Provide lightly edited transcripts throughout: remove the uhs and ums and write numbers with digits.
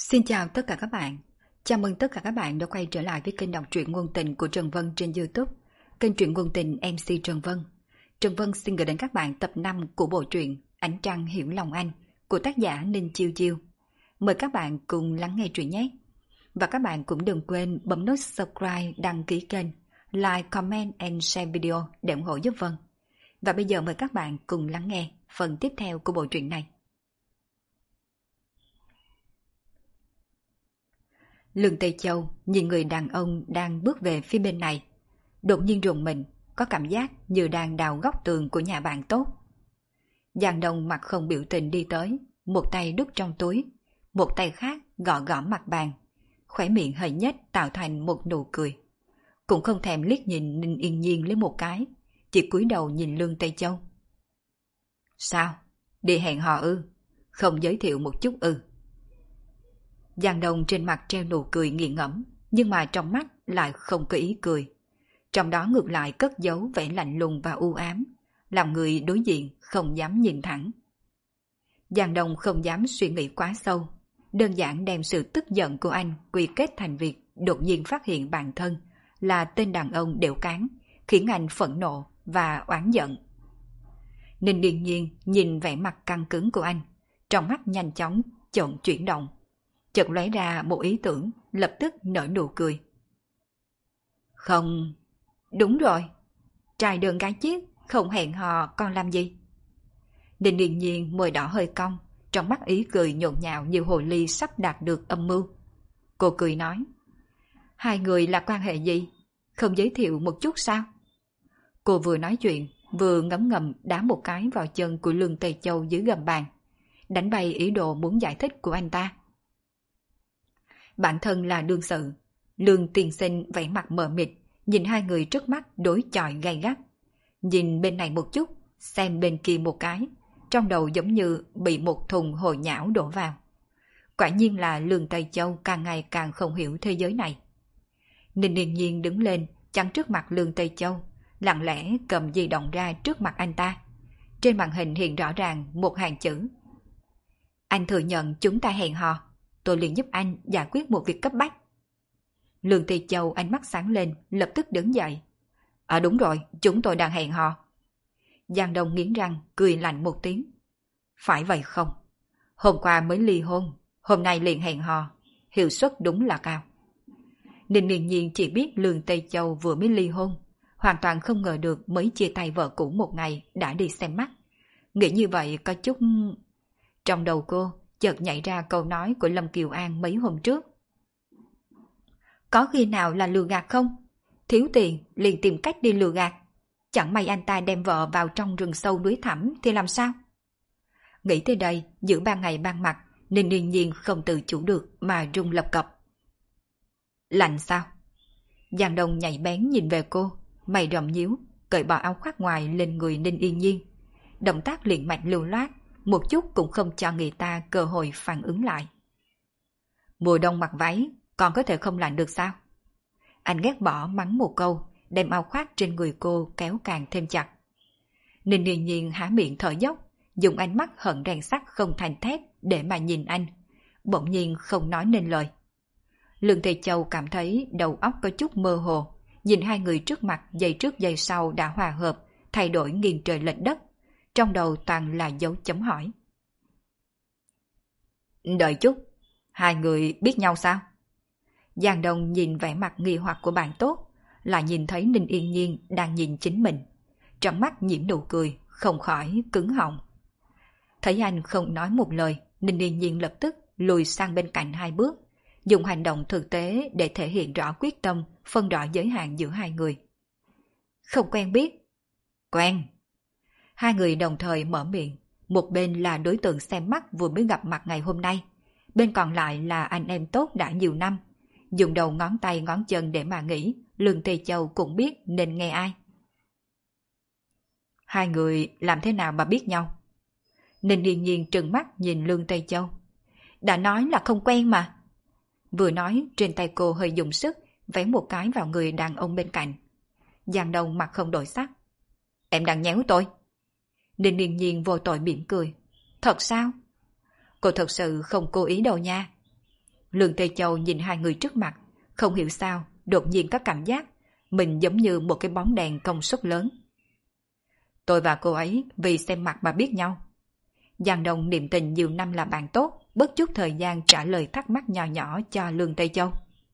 Xin chào tất cả các bạn. Chào mừng tất cả các bạn đã quay trở lại với kênh đọc truyện ngôn tình của Trần Vân trên YouTube, kênh truyện ngôn tình MC Trần Vân. Trần Vân xin gửi đến các bạn tập 5 của bộ truyện Ánh Trăng Hiểu Lòng Anh của tác giả Ninh Chiêu Chiêu. Mời các bạn cùng lắng nghe truyện nhé. Và các bạn cũng đừng quên bấm nút subscribe, đăng ký kênh, like, comment and share video để ủng hộ giúp Vân. Và bây giờ mời các bạn cùng lắng nghe phần tiếp theo của bộ truyện này. Lương Tây Châu nhìn người đàn ông đang bước về phía bên này. Đột nhiên rùng mình, có cảm giác như đang đào góc tường của nhà bạn tốt. Giang Đông mặt không biểu tình đi tới, một tay đút trong túi, một tay khác gõ gõ mặt bàn, khóe miệng hơi nhếch tạo thành một nụ cười. Cũng không thèm liếc nhìn Ninh Yên Nhiên lấy một cái, chỉ cúi đầu nhìn Lương Tây Châu. Sao? Đi hẹn hò ư? Không giới thiệu một chút ư? Giang Đông trên mặt treo nụ cười nghiền ngẫm, nhưng mà trong mắt lại không có ý cười. Trong đó ngược lại cất giấu vẻ lạnh lùng và u ám, làm người đối diện không dám nhìn thẳng. Giang Đông không dám suy nghĩ quá sâu, đơn giản đem sự tức giận của anh quy kết thành việc đột nhiên phát hiện bản thân là tên đàn ông đểu cán, khiến anh phẫn nộ và oán giận. Ninh Điền Nhiên nhìn vẻ mặt căng cứng của anh, trong mắt nhanh chóng chuyển động. Chợt lóe ra một ý tưởng, lập tức nở nụ cười. Không, đúng rồi, trai đơn gái chiếc, không hẹn hò còn làm gì? Ninh Điền Nhiên môi đỏ hơi cong, trong mắt ý cười nhộn nhạo như hồ ly sắp đạt được âm mưu. Cô cười nói, hai người là quan hệ gì? Không giới thiệu một chút sao? Cô vừa nói chuyện, vừa ngấm ngầm đá một cái vào chân của Lương Tây Châu dưới gầm bàn, đánh bay ý đồ muốn giải thích của anh ta. Bản thân là đương sự, Lương tiên sinh vẻ mặt mờ mịt, nhìn hai người trước mắt đối chọi gay gắt. Nhìn bên này một chút, xem bên kia một cái, trong đầu giống như bị một thùng hồi nhão đổ vào. Quả nhiên là Lương Tây Châu càng ngày càng không hiểu thế giới này. Ninh Điền Nhiên đứng lên, chắn trước mặt Lương Tây Châu, lặng lẽ cầm di động ra trước mặt anh ta. Trên màn hình hiện rõ ràng một hàng chữ. Anh thừa nhận chúng ta hẹn hò. Tôi liền giúp anh giải quyết một việc cấp bách. Lương Tây Châu ánh mắt sáng lên, lập tức đứng dậy. Đúng rồi, chúng tôi đang hẹn hò. Giang Đông nghiến răng, cười lạnh một tiếng. Phải vậy không? Hôm qua mới ly hôn, hôm nay liền hẹn hò, hiệu suất đúng là cao. Ninh Điền Nhiên chỉ biết Lương Tây Châu vừa mới ly hôn, hoàn toàn không ngờ được mới chia tay vợ cũ một ngày đã đi xem mắt. Nghĩ như vậy có chút... Trong đầu cô chợt nhảy ra câu nói của Lâm Kiều An mấy hôm trước. Có khi nào là lừa gạt không? Thiếu tiền liền tìm cách đi lừa gạt. Chẳng may anh ta đem vợ vào trong rừng sâu núi thẳm thì làm sao? Nghĩ tới đây, giữa ban ngày ban mặt, Ninh Điền Nhiên không tự chủ được mà rung lập cập. Lạnh sao? Giang Đông nhảy bén nhìn về cô, mày rậm nhíu, cởi bỏ áo khoác ngoài lên người Ninh Yên Nhiên. Động tác liền mạnh lưu loát, một chút cũng không cho người ta cơ hội phản ứng lại. Mùa đông mặc váy, còn có thể không lạnh được sao? Anh ghét bỏ mắng một câu, đem áo khoác trên người cô kéo càng thêm chặt. Ninh Điền Nhiên há miệng thở dốc, dùng ánh mắt hận rèn sắt không thành thép để mà nhìn anh, bỗng nhiên không nói nên lời. Lương Tây Châu cảm thấy đầu óc có chút mơ hồ, nhìn hai người trước mặt giây trước giây sau đã hòa hợp, thay đổi nghiêng trời lệch đất. Trong đầu toàn là dấu chấm hỏi. Đợi chút, hai người biết nhau sao? Giang Đông nhìn vẻ mặt nghi hoặc của bạn tốt, lại nhìn thấy Ninh Yên Nhiên đang nhìn chính mình. Trong mắt nhiễm nụ cười, không khỏi cứng họng. Thấy anh không nói một lời, Ninh Yên Nhiên lập tức lùi sang bên cạnh hai bước, dùng hành động thực tế để thể hiện rõ quyết tâm, phân rõ giới hạn giữa hai người. Không quen biết. Quen. Hai người đồng thời mở miệng, một bên là đối tượng xem mắt vừa mới gặp mặt ngày hôm nay, bên còn lại là anh em tốt đã nhiều năm. Dùng đầu ngón tay ngón chân để mà nghĩ, Lương Tây Châu cũng biết nên nghe ai. Hai người làm thế nào mà biết nhau? Ninh Điền Nhiên trừng mắt nhìn Lương Tây Châu. Đã nói là không quen mà. Vừa nói, trên tay cô hơi dùng sức, vẽ một cái vào người đàn ông bên cạnh. Giang Đông mặt không đổi sắc. Em đang nhéo tôi. Ninh Điền Nhiên vô tội mỉm cười. Thật sao? Cô thật sự không cố ý đâu nha. Lương Tây Châu nhìn hai người trước mặt, không hiểu sao, đột nhiên có cảm giác mình giống như một cái bóng đèn công suất lớn. Tôi và cô ấy vì xem mặt mà biết nhau. Giang Đông niệm tình nhiều năm là bạn tốt, bất chút thời gian trả lời thắc mắc nhỏ nhỏ cho Lương Tây Châu.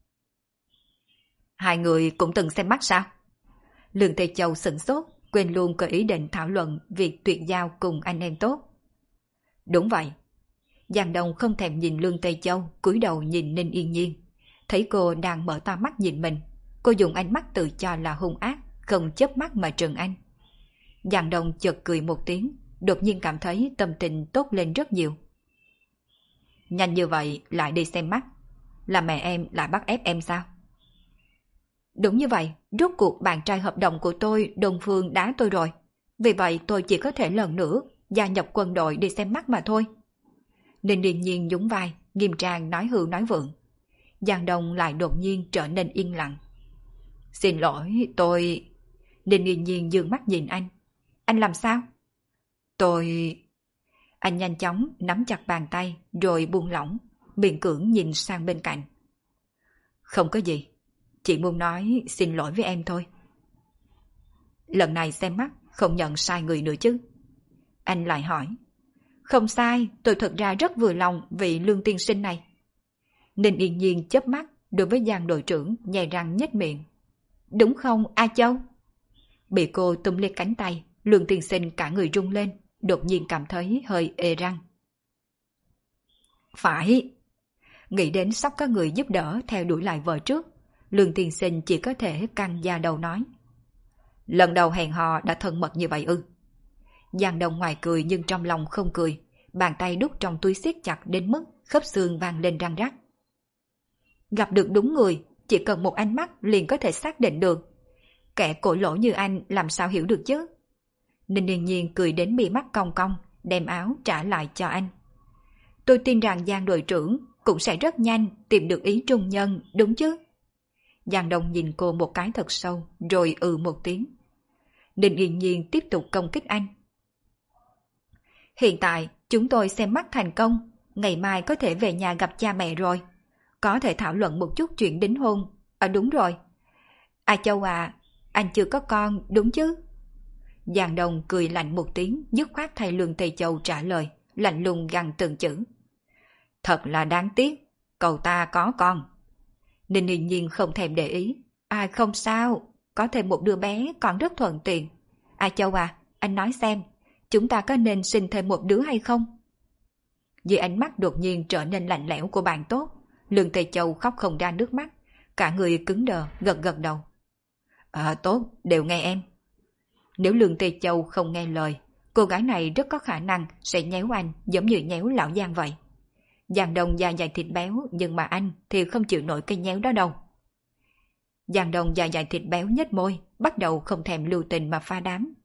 Hai người cũng từng xem mắt sao? Lương Tây Châu sửng sốt, quên luôn có ý định thảo luận việc tuyệt giao cùng anh em tốt. Đúng vậy. Giang Đông không thèm nhìn Lương Tây Châu, cúi đầu nhìn Ninh Yên Nhiên. Thấy cô đang mở to mắt nhìn mình, cô dùng ánh mắt tự cho là hung ác, không chớp mắt mà trừng anh. Giang Đông chợt cười một tiếng, đột nhiên cảm thấy tâm tình tốt lên rất nhiều. Nhanh như vậy lại đi xem mắt, là mẹ em lại bắt ép em sao? Đúng như vậy, rốt cuộc bạn trai hợp đồng của tôi, Đông Phương đá tôi rồi. Vì vậy tôi chỉ có thể lần nữa gia nhập quân đội đi xem mắt mà thôi. Ninh Yên Nhiên nhún vai, nghiêm trang nói hưu nói vượng. Giang Đông lại đột nhiên trở nên yên lặng. Xin lỗi, tôi... Ninh Yên Nhiên dương mắt nhìn anh. Anh làm sao? Tôi... Anh nhanh chóng nắm chặt bàn tay rồi buông lỏng, miễn cưỡng nhìn sang bên cạnh. Không có gì, chỉ muốn nói xin lỗi với em thôi. Lần này xem mắt không nhận sai người nữa chứ? Anh lại hỏi. Không sai, tôi thật ra rất vừa lòng vị Lương tiên sinh này. Ninh Yên Nhiên chớp mắt đối với Giang đội trưởng nhè răng nhếch miệng. Đúng không A Châu? Bị cô túm lên cánh tay, Lương tiên sinh cả người rung lên, đột nhiên cảm thấy hơi ê răng. Phải. Nghĩ đến sắp có người giúp đỡ theo đuổi lại vợ trước, Lương tiên sinh chỉ có thể căng da đầu nói. Lần đầu hẹn hò đã thân mật như vậy ư? Giang Đông ngoài cười nhưng trong lòng không cười, bàn tay đút trong túi siết chặt đến mức khớp xương vang lên răng rắc. Gặp được đúng người, chỉ cần một ánh mắt liền có thể xác định được. Kẻ cổ lỗ như anh làm sao hiểu được chứ? Ninh Yên Nhiên cười đến mi mắt cong cong, đem áo trả lại cho anh. Tôi tin rằng Giang đội trưởng cũng sẽ rất nhanh tìm được ý trung nhân, đúng chứ? Giang Đông nhìn cô một cái thật sâu, rồi một tiếng. Ninh Yên Nhiên tiếp tục công kích anh. Hiện tại, chúng tôi xem mắt thành công, ngày mai có thể về nhà gặp cha mẹ rồi. Có thể thảo luận một chút chuyện đính hôn. Đúng rồi. A Châu à, anh chưa có con, đúng chứ? Giang Đông cười lạnh một tiếng, dứt khoát thay Lương Tây Châu trả lời, lạnh lùng gằn từng chữ. Thật là đáng tiếc, cậu ta có con. Ninh Yên Nhiên không thèm để ý. Không sao, có thêm một đứa bé còn rất thuận tiện. A Châu à, anh nói xem, chúng ta có nên sinh thêm một đứa hay không? Dưới ánh mắt đột nhiên trở nên lạnh lẽo của bạn tốt, Lương Tây Châu khóc không ra nước mắt, cả người cứng đờ, gật gật đầu. Tốt, đều nghe em. Nếu Lương Tây Châu không nghe lời, cô gái này rất có khả năng sẽ nhéo anh giống như nhéo lão Giang vậy. Giang Đông da dày thịt béo, nhưng mà anh thì không chịu nổi cái nhéo đó đâu. Giang Đông da dày thịt béo nhếch môi, bắt đầu không thèm lưu tình mà pha đám.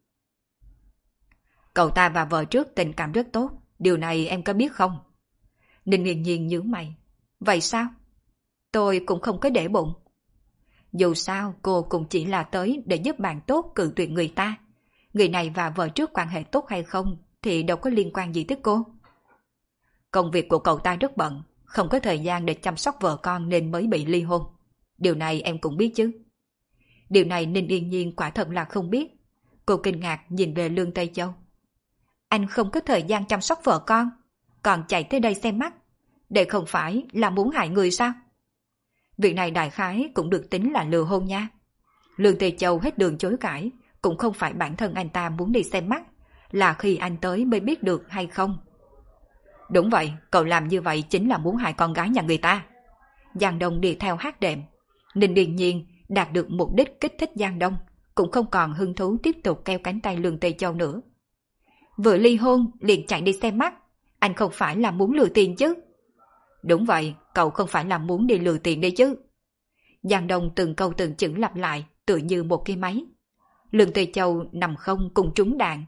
Cậu ta và vợ trước tình cảm rất tốt, điều này em có biết không? Ninh Yên Nhiên nhướng mày. Vậy sao? Tôi cũng không có để bụng. Dù sao cô cũng chỉ là tới để giúp bạn tốt cự tuyệt người ta. Người này và vợ trước quan hệ tốt hay không thì đâu có liên quan gì tới cô. Công việc của cậu ta rất bận, không có thời gian để chăm sóc vợ con nên mới bị ly hôn. Điều này em cũng biết chứ. Điều này Ninh Yên Nhiên quả thật là không biết. Cô kinh ngạc nhìn về Lương Tây Châu. Anh không có thời gian chăm sóc vợ con, còn chạy tới đây xem mắt. Để không phải là muốn hại người sao? Việc này đại khái cũng được tính là lừa hôn nha. Lương Tây Châu hết đường chối cãi, cũng không phải bản thân anh ta muốn đi xem mắt, là khi anh tới mới biết được hay không. Đúng vậy, cậu làm như vậy chính là muốn hại con gái nhà người ta. Giang Đông đi theo hát đệm. Ninh Điền Nhiên đạt được mục đích kích thích Giang Đông, cũng không còn hứng thú tiếp tục kéo cánh tay Lương Tây Châu nữa. Vừa ly hôn liền chạy đi xem mắt, anh không phải là muốn lừa tiền chứ? Đúng vậy, cậu không phải là muốn đi lừa tiền đấy chứ? Giang Đông từng câu từng chữ lặp lại, tựa như một cái máy. Lương Tây Châu nằm không cùng trúng đạn.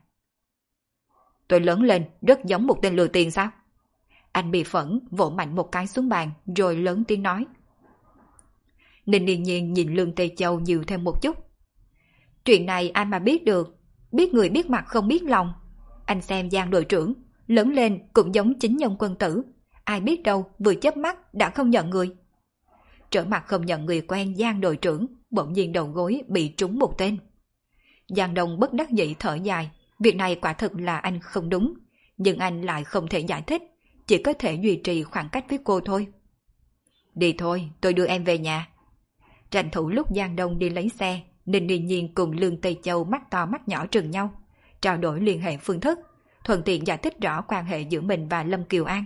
Tôi lớn lên rất giống một tên lừa tiền sao? Anh bị phẫn vỗ mạnh một cái xuống bàn rồi lớn tiếng nói. Ninh Điền Nhiên nhìn Lương Tây Châu nhiều thêm một chút. Chuyện này ai mà biết được, biết người biết mặt không biết lòng. Anh xem Giang đội trưởng, lớn lên cũng giống chính nhân quân tử. ai biết đâu vừa chớp mắt đã không nhận người. Trở mặt không nhận người quen Giang đội trưởng, bỗng nhiên đầu gối bị trúng một tên. Giang Đông bất đắc dĩ thở dài, việc này quả thực là anh không đúng, nhưng anh lại không thể giải thích, chỉ có thể duy trì khoảng cách với cô thôi. Đi thôi, tôi đưa em về nhà. Tranh thủ lúc Giang Đông đi lấy xe, Ninh Yên Nhiên cùng Lương Tây Châu mắt to mắt nhỏ trừng nhau, trao đổi liên hệ phương thức, thuận tiện giải thích rõ quan hệ giữa mình và Lâm Kiều An.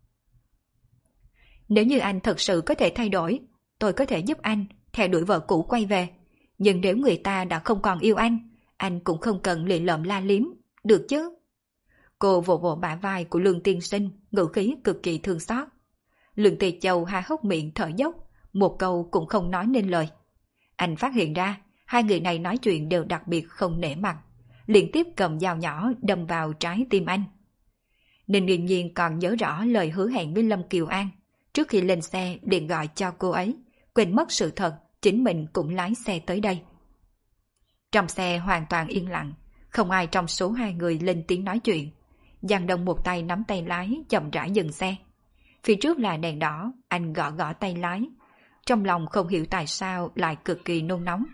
Nếu như anh thật sự có thể thay đổi, tôi có thể giúp anh theo đuổi vợ cũ quay về. Nhưng nếu người ta đã không còn yêu anh cũng không cần lì lợm la liếm, được chứ? Cô vỗ vỗ bả vai của Lương tiên sinh, ngữ khí cực kỳ thương xót. Lương Tây Châu há hốc miệng thở dốc, một câu cũng không nói nên lời. Anh phát hiện ra, hai người này nói chuyện đều đặc biệt không nể mặt, liên tiếp cầm dao nhỏ đâm vào trái tim anh. Ninh Yên Nhiên còn nhớ rõ lời hứa hẹn với Lâm Kiều An, trước khi lên xe liền gọi cho cô ấy, quên mất sự thật, chính mình cũng lái xe tới đây. Trong xe hoàn toàn yên lặng, không ai trong số hai người lên tiếng nói chuyện. Giang Đông một tay nắm tay lái chậm rãi dừng xe. Phía trước là đèn đỏ, anh gõ gõ tay lái. Trong lòng không hiểu tại sao lại cực kỳ nôn nóng.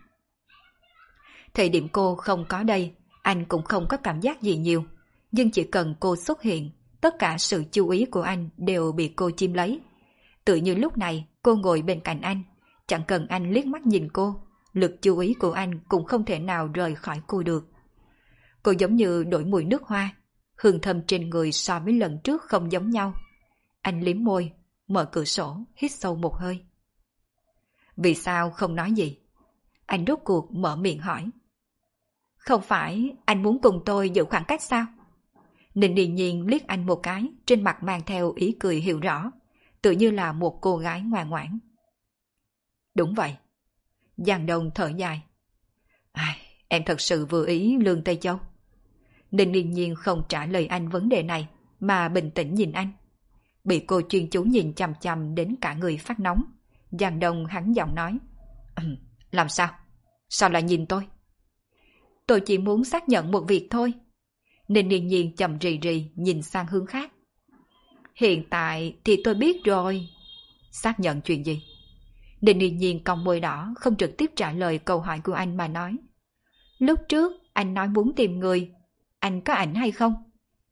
Thời điểm cô không có đây, anh cũng không có cảm giác gì nhiều. Nhưng chỉ cần cô xuất hiện, tất cả sự chú ý của anh đều bị cô chiếm lấy. Tự như lúc này cô ngồi bên cạnh anh, chẳng cần anh liếc mắt nhìn cô, lực chú ý của anh cũng không thể nào rời khỏi cô được. Cô giống như đổi mùi nước hoa, hương thơm trên người so với lần trước không giống nhau. Anh liếm môi, mở cửa sổ, hít sâu một hơi. Vì sao không nói gì? Anh rốt cuộc mở miệng hỏi. Không phải anh muốn cùng tôi giữ khoảng cách sao? Ninh Điền Nhiên liếc anh một cái, trên mặt mang theo ý cười hiểu rõ, tự như là một cô gái ngoan ngoãn. Đúng vậy. Giang Đông thở dài. Em thật sự vừa ý Lương Tây Châu. Ninh Điền Nhiên không trả lời anh vấn đề này, mà bình tĩnh nhìn anh. Bị cô chuyên chú nhìn chằm chằm đến cả người phát nóng, Giang Đông hắn giọng nói. Làm sao? Sao lại nhìn tôi? Tôi chỉ muốn xác nhận một việc thôi. Ninh Điền Nhiên chậm rì rì nhìn sang hướng khác. Hiện tại thì tôi biết rồi. Xác nhận chuyện gì? Ninh Điền Nhiên cong môi đỏ không trực tiếp trả lời câu hỏi của anh mà nói. Lúc trước anh nói muốn tìm người, anh có ảnh hay không?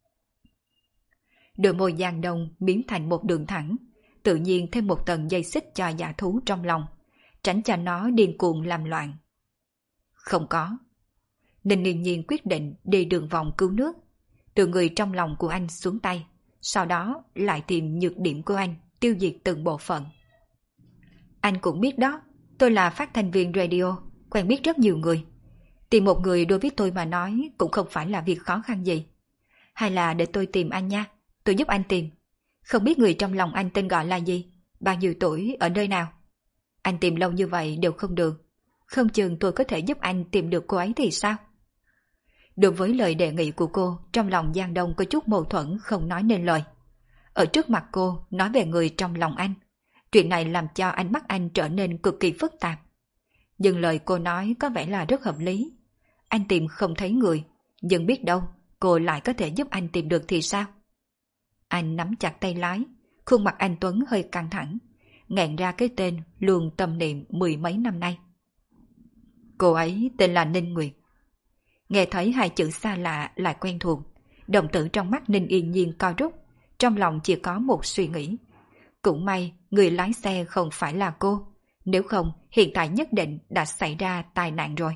Đôi môi Giang Đông biến thành một đường thẳng, tự nhiên thêm một tầng dây xích cho dạ thú trong lòng, tránh cho nó điên cuồng làm loạn. Không có. Ninh Yên Nhiên quyết định đi đường vòng cứu nước, từ người trong lòng của anh xuống tay, sau đó lại tìm nhược điểm của anh, tiêu diệt từng bộ phận. Anh cũng biết đó, tôi là phát thanh viên radio, quen biết rất nhiều người. Tìm một người đối với tôi mà nói cũng không phải là việc khó khăn gì. Hay là để tôi tìm anh nha, tôi giúp anh tìm. Không biết người trong lòng anh tên gọi là gì, bao nhiêu tuổi, ở nơi nào. Anh tìm lâu như vậy đều không được, không chừng tôi có thể giúp anh tìm được cô ấy thì sao? Đối với lời đề nghị của cô, trong lòng Giang Đông có chút mâu thuẫn không nói nên lời. Ở trước mặt cô nói về người trong lòng anh, chuyện này làm cho ánh mắt anh trở nên cực kỳ phức tạp. Nhưng lời cô nói có vẻ là rất hợp lý. Anh tìm không thấy người, nhưng biết đâu cô lại có thể giúp anh tìm được thì sao? Anh nắm chặt tay lái, khuôn mặt anh Tuấn hơi căng thẳng, nghẹn ra cái tên luôn tâm niệm mười mấy năm nay. Cô ấy tên là Ninh Nguyệt. Nghe thấy hai chữ xa lạ lại quen thuộc, đồng tử trong mắt Ninh Yên Nhiên co rút, trong lòng chỉ có một suy nghĩ. Cũng may người lái xe không phải là cô, nếu không hiện tại nhất định đã xảy ra tai nạn rồi.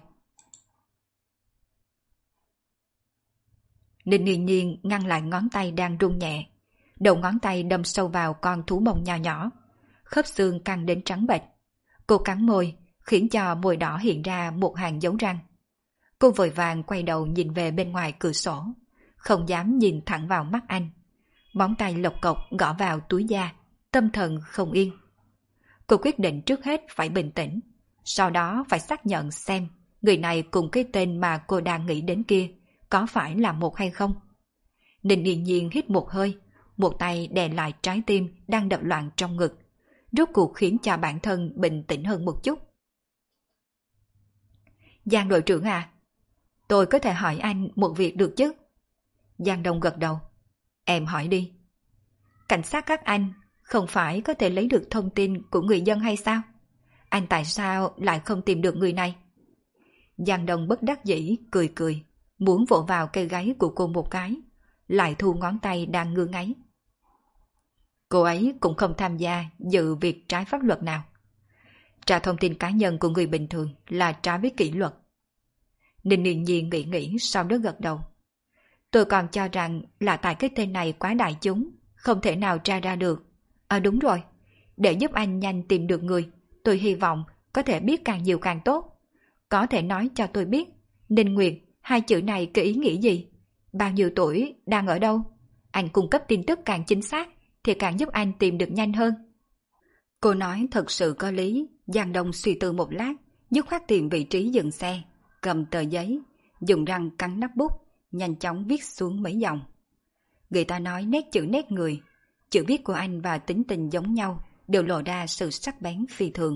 Ninh Yên Nhiên ngăn lại ngón tay đang run nhẹ, đầu ngón tay đâm sâu vào con thú bông nhỏ nhỏ, khớp xương căng đến trắng bệch. Cô cắn môi, khiến cho môi đỏ hiện ra một hàng dấu răng. Cô vội vàng quay đầu nhìn về bên ngoài cửa sổ, không dám nhìn thẳng vào mắt anh. Móng tay lộc cộc gõ vào túi da, tâm thần không yên. Cô quyết định trước hết phải bình tĩnh, sau đó phải xác nhận xem người này cùng cái tên mà cô đang nghĩ đến kia có phải là một hay không. Ninh Yên Nhiên hít một hơi, một tay đè lại trái tim đang đập loạn trong ngực, rốt cuộc khiến cho bản thân bình tĩnh hơn một chút. Giang đội trưởng à, tôi có thể hỏi anh một việc được chứ? Giang Đông gật đầu. Em hỏi đi. Cảnh sát các anh không phải có thể lấy được thông tin của người dân hay sao? Anh tại sao lại không tìm được người này? Giang Đông bất đắc dĩ cười cười, muốn vỗ vào cây gáy của cô một cái, lại thu ngón tay đang ngứa ngáy. Cô ấy cũng không tham gia dự việc trái pháp luật nào. Trả thông tin cá nhân của người bình thường là trái với kỷ luật. Ninh Yên Nhiên nghĩ sau đó gật đầu. Tôi còn cho rằng là tại cái tên này quá đại chúng, không thể nào tra ra được. Đúng rồi, để giúp anh nhanh tìm được người, tôi hy vọng có thể biết càng nhiều càng tốt. Có thể nói cho tôi biết, Ninh Nguyệt, hai chữ này có ý nghĩa gì? Bao nhiêu tuổi, đang ở đâu? Anh cung cấp tin tức càng chính xác thì càng giúp anh tìm được nhanh hơn. Cô nói thật sự có lý. Giang Đông suy tư một lát, dứt khoát tìm vị trí dừng xe, cầm tờ giấy, dùng răng cắn nắp bút, nhanh chóng viết xuống mấy dòng. Người ta nói nét chữ nét người, chữ viết của anh và tính tình giống nhau, đều lộ ra sự sắc bén phi thường.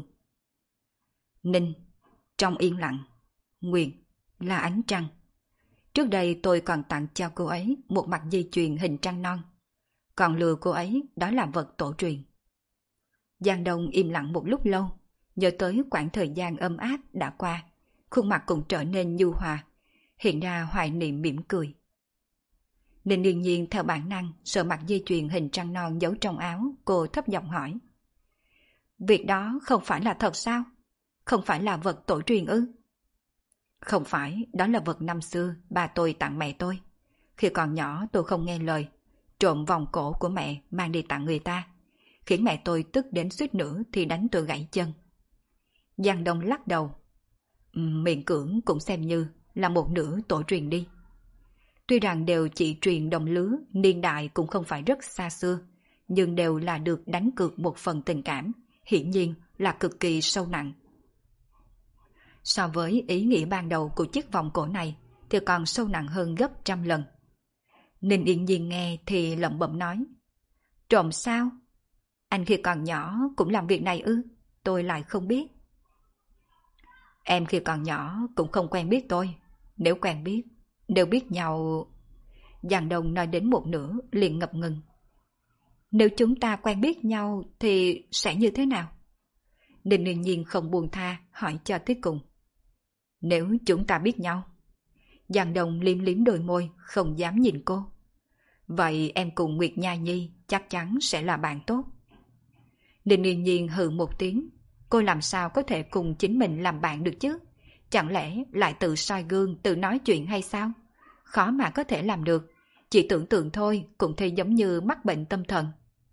Ninh, trong yên lặng. Nguyệt, là ánh trăng. Trước đây tôi còn tặng cho cô ấy một mặt dây chuyền hình trăng non. Còn lừa cô ấy đó là vật tổ truyền. Giang Đông im lặng một lúc lâu, nhớ tới quãng thời gian ấm áp đã qua, khuôn mặt cũng trở nên nhu hòa, hiện ra hoài niệm mỉm cười. Ninh Yên Nhiên theo bản năng sờ mặt dây chuyền hình trăng non giấu trong áo, cô thấp giọng hỏi. Việc đó không phải là thật sao? Không phải là vật tổ truyền ư? Không phải, đó là vật năm xưa bà tôi tặng mẹ tôi. Khi còn nhỏ tôi không nghe lời, trộm vòng cổ của mẹ mang đi tặng người ta, khiến mẹ tôi tức đến suýt nữa thì đánh tôi gãy chân. Giang Đông lắc đầu. Miễn cưỡng cũng xem như là một nửa tổ truyền đi. Tuy rằng đều chỉ truyền đồng lứa, niên đại cũng không phải rất xa xưa, nhưng đều là được đánh cược một phần tình cảm, hiển nhiên là cực kỳ sâu nặng. So với ý nghĩa ban đầu của chiếc vòng cổ này thì còn sâu nặng hơn gấp trăm lần. Ninh Yên Nhiên nghe thì lẩm bẩm nói. Trộm sao? Anh khi còn nhỏ cũng làm việc này ư? Tôi lại không biết. Em khi còn nhỏ cũng không quen biết tôi. Nếu quen biết, đều biết nhau. Giang Đông nói đến một nửa liền ngập ngừng. Nếu chúng ta quen biết nhau thì sẽ như thế nào? Ninh Yên Nhiên không buông tha hỏi cho tới cùng. Nếu chúng ta biết nhau. Giang Đông liếm liếm đôi môi, không dám nhìn cô. Vậy em cùng Nguyệt Nha Nhi chắc chắn sẽ là bạn tốt. Ninh Yên Nhiên hừ một tiếng. Cô làm sao có thể cùng chính mình làm bạn được chứ? Chẳng lẽ lại tự soi gương, tự nói chuyện hay sao? Khó mà có thể làm được. Chỉ tưởng tượng thôi cũng thấy giống như mắc bệnh tâm thần.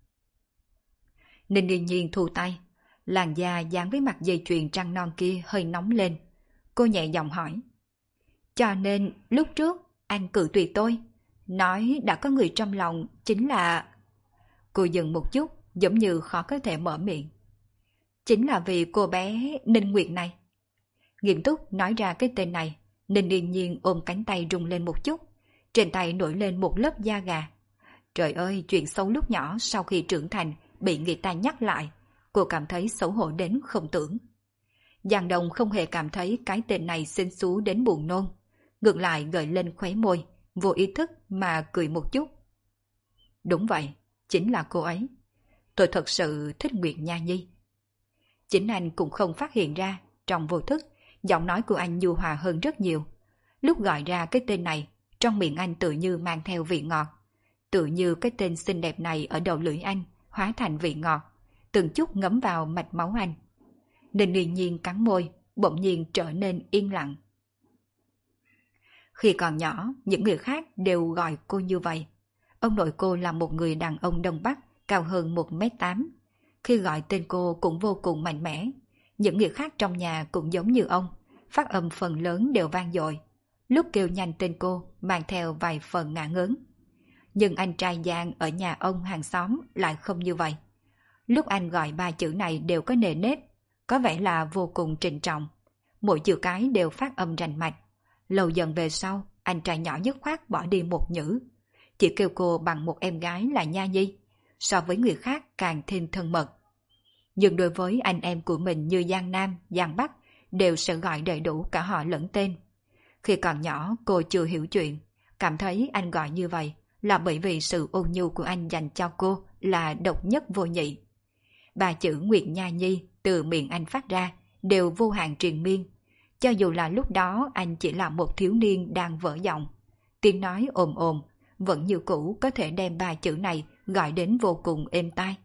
Ninh Yên Nhiên thu tay. Làn da dán với mặt dây chuyền trăng non kia hơi nóng lên. Cô nhẹ giọng hỏi. Cho nên lúc trước anh cự tuyệt tôi, nói đã có người trong lòng chính là... Cô dừng một chút, giống như khó có thể mở miệng. Chính là vì cô bé Ninh Nguyệt này. Nghiêm túc nói ra cái tên này, Ninh Yên Nhiên ôm cánh tay rung lên một chút, trên tay nổi lên một lớp da gà. Trời ơi, chuyện xấu lúc nhỏ sau khi trưởng thành bị người ta nhắc lại, cô cảm thấy xấu hổ đến không tưởng. Giang Đông không hề cảm thấy cái tên này xinh xú đến buồn nôn, ngược lại gợi lên khóe môi, vô ý thức mà cười một chút. Đúng vậy, chính là cô ấy. Tôi thật sự thích Nguyệt Nha Nhi. Chính anh cũng không phát hiện ra, trong vô thức, giọng nói của anh nhu hòa hơn rất nhiều. Lúc gọi ra cái tên này, trong miệng anh tự như mang theo vị ngọt. Tự như cái tên xinh đẹp này ở đầu lưỡi anh, hóa thành vị ngọt, từng chút ngấm vào mạch máu anh. Ninh Yên Nhiên cắn môi, bỗng nhiên trở nên yên lặng. Khi còn nhỏ, những người khác đều gọi cô như vậy. Ông nội cô là một người đàn ông Đông Bắc, cao hơn 1m8. Khi gọi tên cô cũng vô cùng mạnh mẽ. Những người khác trong nhà cũng giống như ông, phát âm phần lớn đều vang dội. Lúc kêu nhanh tên cô, mang theo vài phần ngả ngớn. Nhưng anh trai Giang ở nhà ông hàng xóm lại không như vậy. Lúc anh gọi ba chữ này đều có nề nếp, có vẻ là vô cùng trịnh trọng. Mỗi chữ cái đều phát âm rành mạch. Lâu dần về sau, anh trai nhỏ dứt khoát bỏ đi một nhữ. Chỉ kêu cô bằng một em gái là Nha Nhi, so với người khác càng thêm thân mật. Nhưng đối với anh em của mình như Giang Nam, Giang Bắc, đều sẽ gọi đầy đủ cả họ lẫn tên. Khi còn nhỏ cô chưa hiểu chuyện, cảm thấy anh gọi như vậy là bởi vì sự ôn nhu của anh dành cho cô là độc nhất vô nhị. Ba chữ Nguyệt Nha Nhi từ miệng anh phát ra đều vô hạn triền miên. Cho dù là lúc đó anh chỉ là một thiếu niên đang vỡ giọng, tiếng nói ồm ồm, vẫn như cũ có thể đem ba chữ này gọi đến vô cùng êm tai.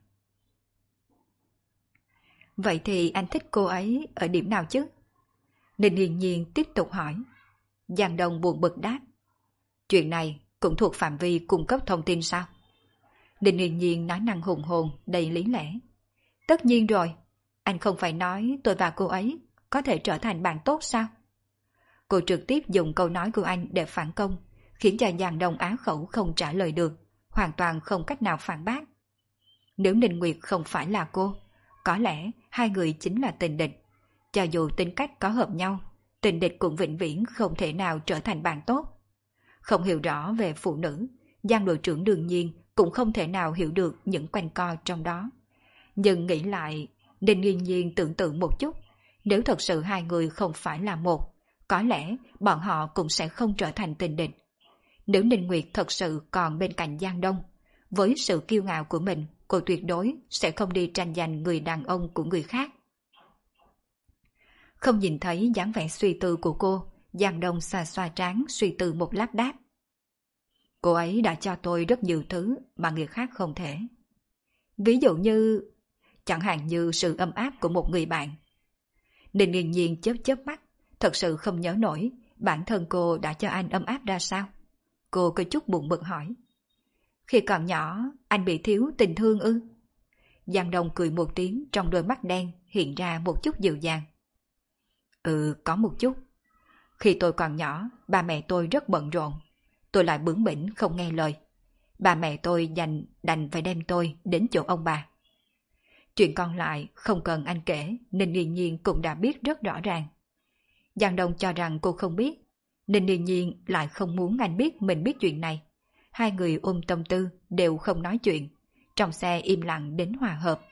Vậy thì anh thích cô ấy ở điểm nào chứ? Ninh Hiên Nhiên tiếp tục hỏi. Giang Đông buồn bực đáp. Chuyện này cũng thuộc phạm vi cung cấp thông tin sao? Ninh Hiên Nhiên nói năng hùng hồn, đầy lý lẽ. Tất nhiên rồi, anh không phải nói tôi và cô ấy có thể trở thành bạn tốt sao? Cô trực tiếp dùng câu nói của anh để phản công, khiến cho Giang Đông á khẩu không trả lời được, hoàn toàn không cách nào phản bác. Nếu Ninh Nguyệt không phải là cô, có lẽ hai người chính là tình địch. Cho dù tính cách có hợp nhau, tình địch cũng vĩnh viễn không thể nào trở thành bạn tốt. Không hiểu rõ về phụ nữ, Giang đội trưởng đương nhiên cũng không thể nào hiểu được những quanh co trong đó. Nhưng nghĩ lại, Ninh Nghiên Nhiên tưởng tượng một chút, nếu thật sự hai người không phải là một, có lẽ bọn họ cũng sẽ không trở thành tình địch. Nếu Ninh Nguyệt thật sự còn bên cạnh Giang Đông, với sự kiêu ngạo của mình, cô tuyệt đối sẽ không đi tranh giành người đàn ông của người khác. Không nhìn thấy dáng vẻ suy tư của cô, Giang Đông xoa xoa trán suy tư một lát đáp. Cô ấy đã cho tôi rất nhiều thứ mà người khác không thể. Ví dụ như, chẳng hạn như sự ấm áp của một người bạn. Ninh Nghiên Nhiên chớp chớp mắt, thật sự không nhớ nổi bản thân cô đã cho anh ấm áp ra sao. Cô có chút buồn bực hỏi. Khi còn nhỏ, anh bị thiếu tình thương ư? Giang Đông cười một tiếng, trong đôi mắt đen hiện ra một chút dịu dàng. Có một chút. Khi tôi còn nhỏ, ba mẹ tôi rất bận rộn. Tôi lại bướng bỉnh không nghe lời. Ba mẹ tôi đành phải đem tôi đến chỗ ông bà. Chuyện còn lại không cần anh kể, Ninh Nghiên Nhiên cũng đã biết rất rõ ràng. Giang Đông cho rằng cô không biết, Ninh Nghiên Nhiên lại không muốn anh biết mình biết chuyện này. Hai người ôm tâm tư đều không nói chuyện, trong xe im lặng đến hòa hợp.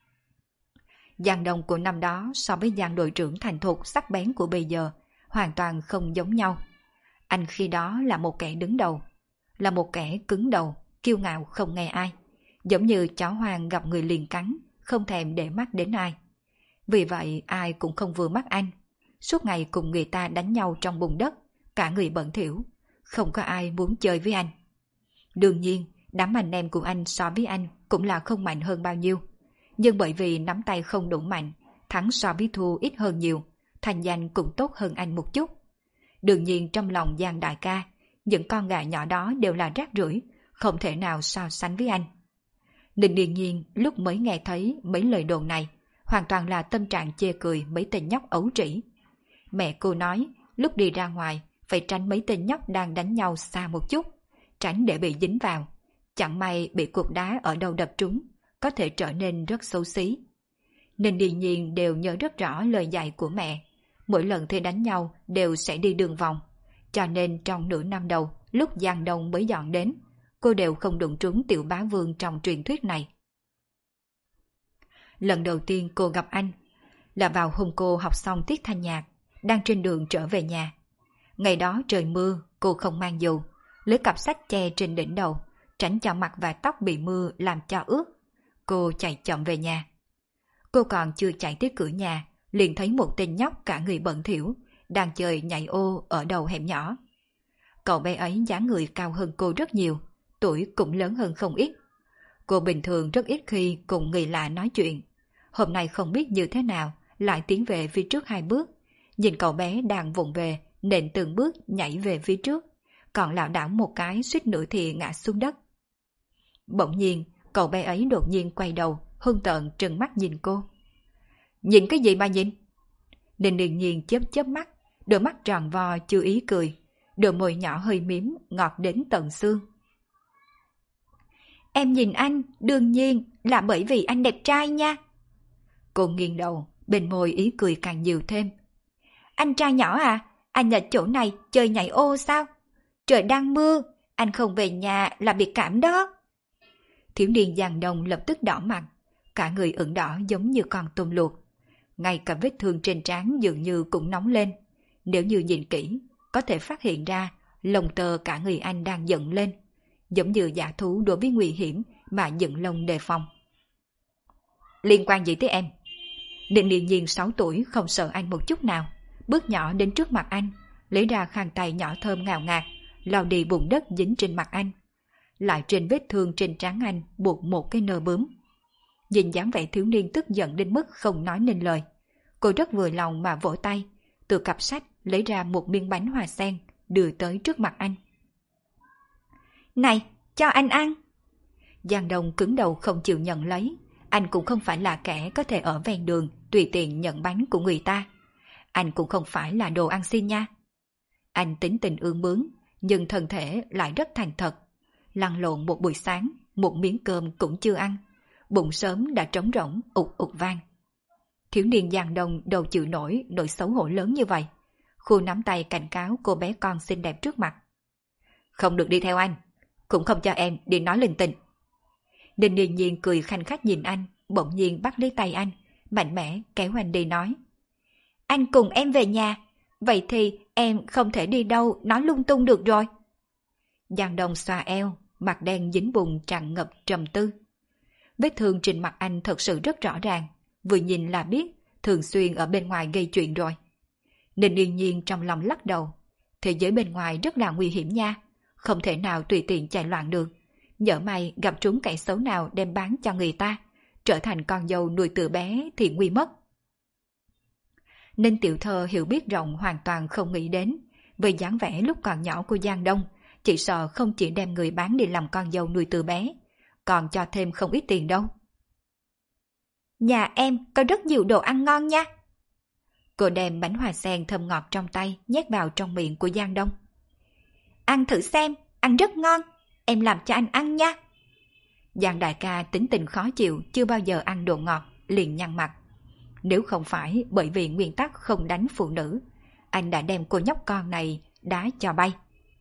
Giang Đông của năm đó so với Giang đội trưởng thành thục sắc bén của bây giờ hoàn toàn không giống nhau. Anh khi đó là một kẻ đứng đầu, là một kẻ cứng đầu, kiêu ngạo không nghe ai, giống như chó hoang gặp người liền cắn, không thèm để mắt đến ai. Vì vậy ai cũng không vừa mắt anh, suốt ngày cùng người ta đánh nhau trong bùn đất, cả người bẩn thỉu, không có ai muốn chơi với anh. Đương nhiên, đám anh em của anh so với anh cũng là không mạnh hơn bao nhiêu, nhưng bởi vì nắm tay không đủ mạnh, thắng so với thua ít hơn nhiều, thành danh cũng tốt hơn anh một chút. Đương nhiên trong lòng Giang đại ca, những con gà nhỏ đó đều là rác rưởi, không thể nào so sánh với anh. Ninh Điền Nhiên lúc mới nghe thấy mấy lời đồn này, hoàn toàn là tâm trạng chê cười mấy tên nhóc ấu trĩ. Mẹ cô nói, lúc đi ra ngoài, phải tránh mấy tên nhóc đang đánh nhau xa một chút, tránh để bị dính vào. Chẳng may bị cục đá ở đâu đập trúng, có thể trở nên rất xấu xí. Ninh Điền Nhiên đều nhớ rất rõ lời dạy của mẹ. Mỗi lần thi đánh nhau đều sẽ đi đường vòng. Cho nên trong nửa năm đầu, lúc Giang Đông mới dọn đến, cô đều không đụng trúng tiểu bá vương trong truyền thuyết này. Lần đầu tiên cô gặp anh là vào hôm cô học xong tiết thanh nhạc, đang trên đường trở về nhà. Ngày đó trời mưa, cô không mang dù, lấy cặp sách che trên đỉnh đầu, tránh cho mặt và tóc bị mưa làm cho ướt. Cô chạy chậm về nhà. Cô còn chưa chạy tới cửa nhà, liền thấy một tên nhóc cả người bẩn thỉu, đang chơi nhảy ô ở đầu hẻm nhỏ. Cậu bé ấy dáng người cao hơn cô rất nhiều, tuổi cũng lớn hơn không ít. Cô bình thường rất ít khi cùng người lạ nói chuyện. Hôm nay không biết như thế nào, lại tiến về phía trước 2 bước. Nhìn cậu bé đang vụng về, nện từng bước nhảy về phía trước, còn lảo đảo một cái suýt nữa thì ngã xuống đất. Bỗng nhiên, cậu bé ấy đột nhiên quay đầu, hung tợn trừng mắt nhìn cô. Nhìn cái gì mà nhìn? Ninh Điền Nhiên chớp chớp mắt, đôi mắt tròn vo chưa ý cười, đôi môi nhỏ hơi miếm, ngọt đến tận xương. Em nhìn anh, đương nhiên là bởi vì anh đẹp trai nha. Cô nghiêng đầu, bên môi ý cười càng nhiều thêm. Anh trai nhỏ à, anh ở chỗ này chơi nhảy ô sao? Trời đang mưa, anh không về nhà là bị cảm đó. Thiếu niên Giang Đông lập tức đỏ mặt, cả người ửng đỏ giống như con tôm luộc. Ngay cả vết thương trên trán dường như cũng nóng lên. Nếu như nhìn kỹ, có thể phát hiện ra lông tơ cả người anh đang dựng lên. giống như dã thú đối với nguy hiểm mà dựng lông đề phòng. Liên quan gì tới em? Định Điền Nhiên 6 tuổi không sợ anh một chút nào, bước nhỏ đến trước mặt anh, lấy ra khăn tay nhỏ thơm ngào ngạt, lau đi bùn đất dính trên mặt anh. Lại trên vết thương trên trán anh buộc một cái nơ bướm. Nhìn dáng vẻ thiếu niên tức giận đến mức không nói nên lời, cô rất vừa lòng mà vỗ tay, từ cặp sách lấy ra một miếng bánh hoa sen, đưa tới trước mặt anh. Này, cho anh ăn. Giang Đông cứng đầu không chịu nhận lấy, anh cũng không phải là kẻ có thể ở ven đường tùy tiện nhận bánh của người ta. Anh cũng không phải là đồ ăn xin nha. Anh tính tình ương bướng, nhưng thân thể lại rất thành thật. Lăn lộn một buổi sáng, một miếng cơm cũng chưa ăn, bụng sớm đã trống rỗng ụt ụt vang. Thiếu niên Giang Đông đâu chịu nổi nỗi xấu hổ lớn như vậy. Khu nắm tay cảnh cáo cô bé con xinh đẹp trước mặt. Không được đi theo anh, cũng không cho em đi nói linh tinh. Ninh Điền Nhiên cười khanh khách nhìn anh, bỗng nhiên bắt lấy tay anh, mạnh mẽ kéo anh đi nói. Anh cùng em về nhà, vậy thì em không thể đi đâu nói lung tung được rồi. Giang Đông xoa eo, mặt đen dính bùn tràn ngập trầm tư. Vết thương trên mặt anh thật sự rất rõ ràng, vừa nhìn là biết thường xuyên ở bên ngoài gây chuyện rồi. Ninh Điền Nhiên trong lòng lắc đầu, thế giới bên ngoài rất là nguy hiểm nha, không thể nào tùy tiện chạy loạn được. Nhỡ may gặp trúng kẻ xấu nào đem bán cho người ta, trở thành con dâu nuôi từ bé thì nguy mất. Ninh Tiểu Thơ hiểu biết rộng hoàn toàn không nghĩ đến, với dáng vẻ lúc còn nhỏ của Giang Đông, chỉ sợ không chỉ đem người bán đi làm con dâu nuôi từ bé, còn cho thêm không ít tiền đâu. Nhà em có rất nhiều đồ ăn ngon nha. Cô đem bánh hoa sen thơm ngọt trong tay nhét vào trong miệng của Giang Đông. Ăn thử xem, ăn rất ngon, em làm cho anh ăn nha. Giang đại ca tính tình khó chịu, chưa bao giờ ăn đồ ngọt, liền nhăn mặt. Nếu không phải bởi vì nguyên tắc không đánh phụ nữ, anh đã đem cô nhóc con này đá cho bay.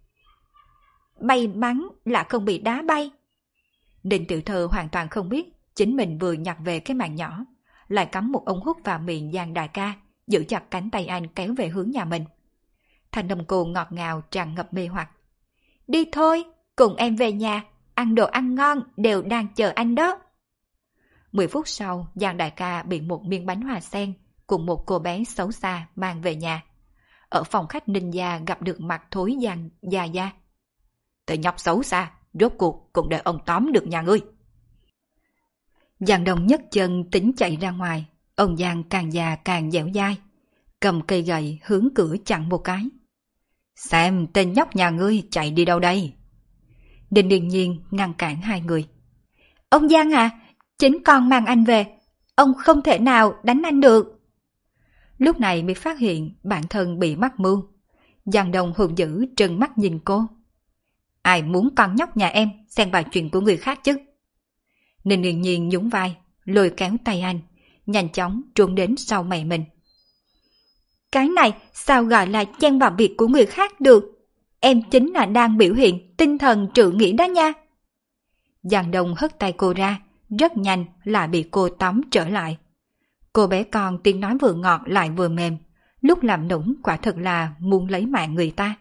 May mắn là không bị đá bay. Ninh Tiểu Thơ hoàn toàn không biết chính mình vừa nhặt về cái màn nhỏ, lại cắm một ống hút vào miệng Giang đại ca, giữ chặt cánh tay anh kéo về hướng nhà mình. Thanh âm cô ngọt ngào tràn ngập mê hoặc. Đi thôi, cùng em về nhà, ăn đồ ăn ngon đều đang chờ anh đó. 10 phút sau, Giang đại ca bị một miếng bánh hoa sen cùng một cô bé xấu xa mang về nhà. Ở phòng khách Ninh gia gặp được mặt thối Giang Gia Gia. Tên nhóc xấu xa, rốt cuộc cũng để ông tóm được nhà ngươi. Giang Đông nhấc chân tính chạy ra ngoài, ông Giang càng già càng dẻo dai, cầm cây gậy hướng cửa chặn một cái. Xem tên nhóc nhà ngươi chạy đi đâu đây? Đinh Điền Nhiên ngăn cản hai người. Ông Giang à, chính con mang anh về, ông không thể nào đánh anh được. Lúc này mới phát hiện bản thân bị mắc mưu. Giang Đông hùng dữ trừng mắt nhìn cô. Ai muốn con nhóc nhà em xen vào chuyện của người khác chứ? Ninh Điền Nhiên nhún vai, lôi kéo tay anh, nhanh chóng trốn đến sau mẹ mình. Cái này sao gọi là chen vào việc của người khác được? Em chính là đang biểu hiện tinh thần trự nghĩ đó nha. Giang Đông hất tay cô ra, rất nhanh là bị cô tóm trở lại. Cô bé con tiếng nói vừa ngọt lại vừa mềm, lúc làm nũng quả thật là muốn lấy mạng người ta.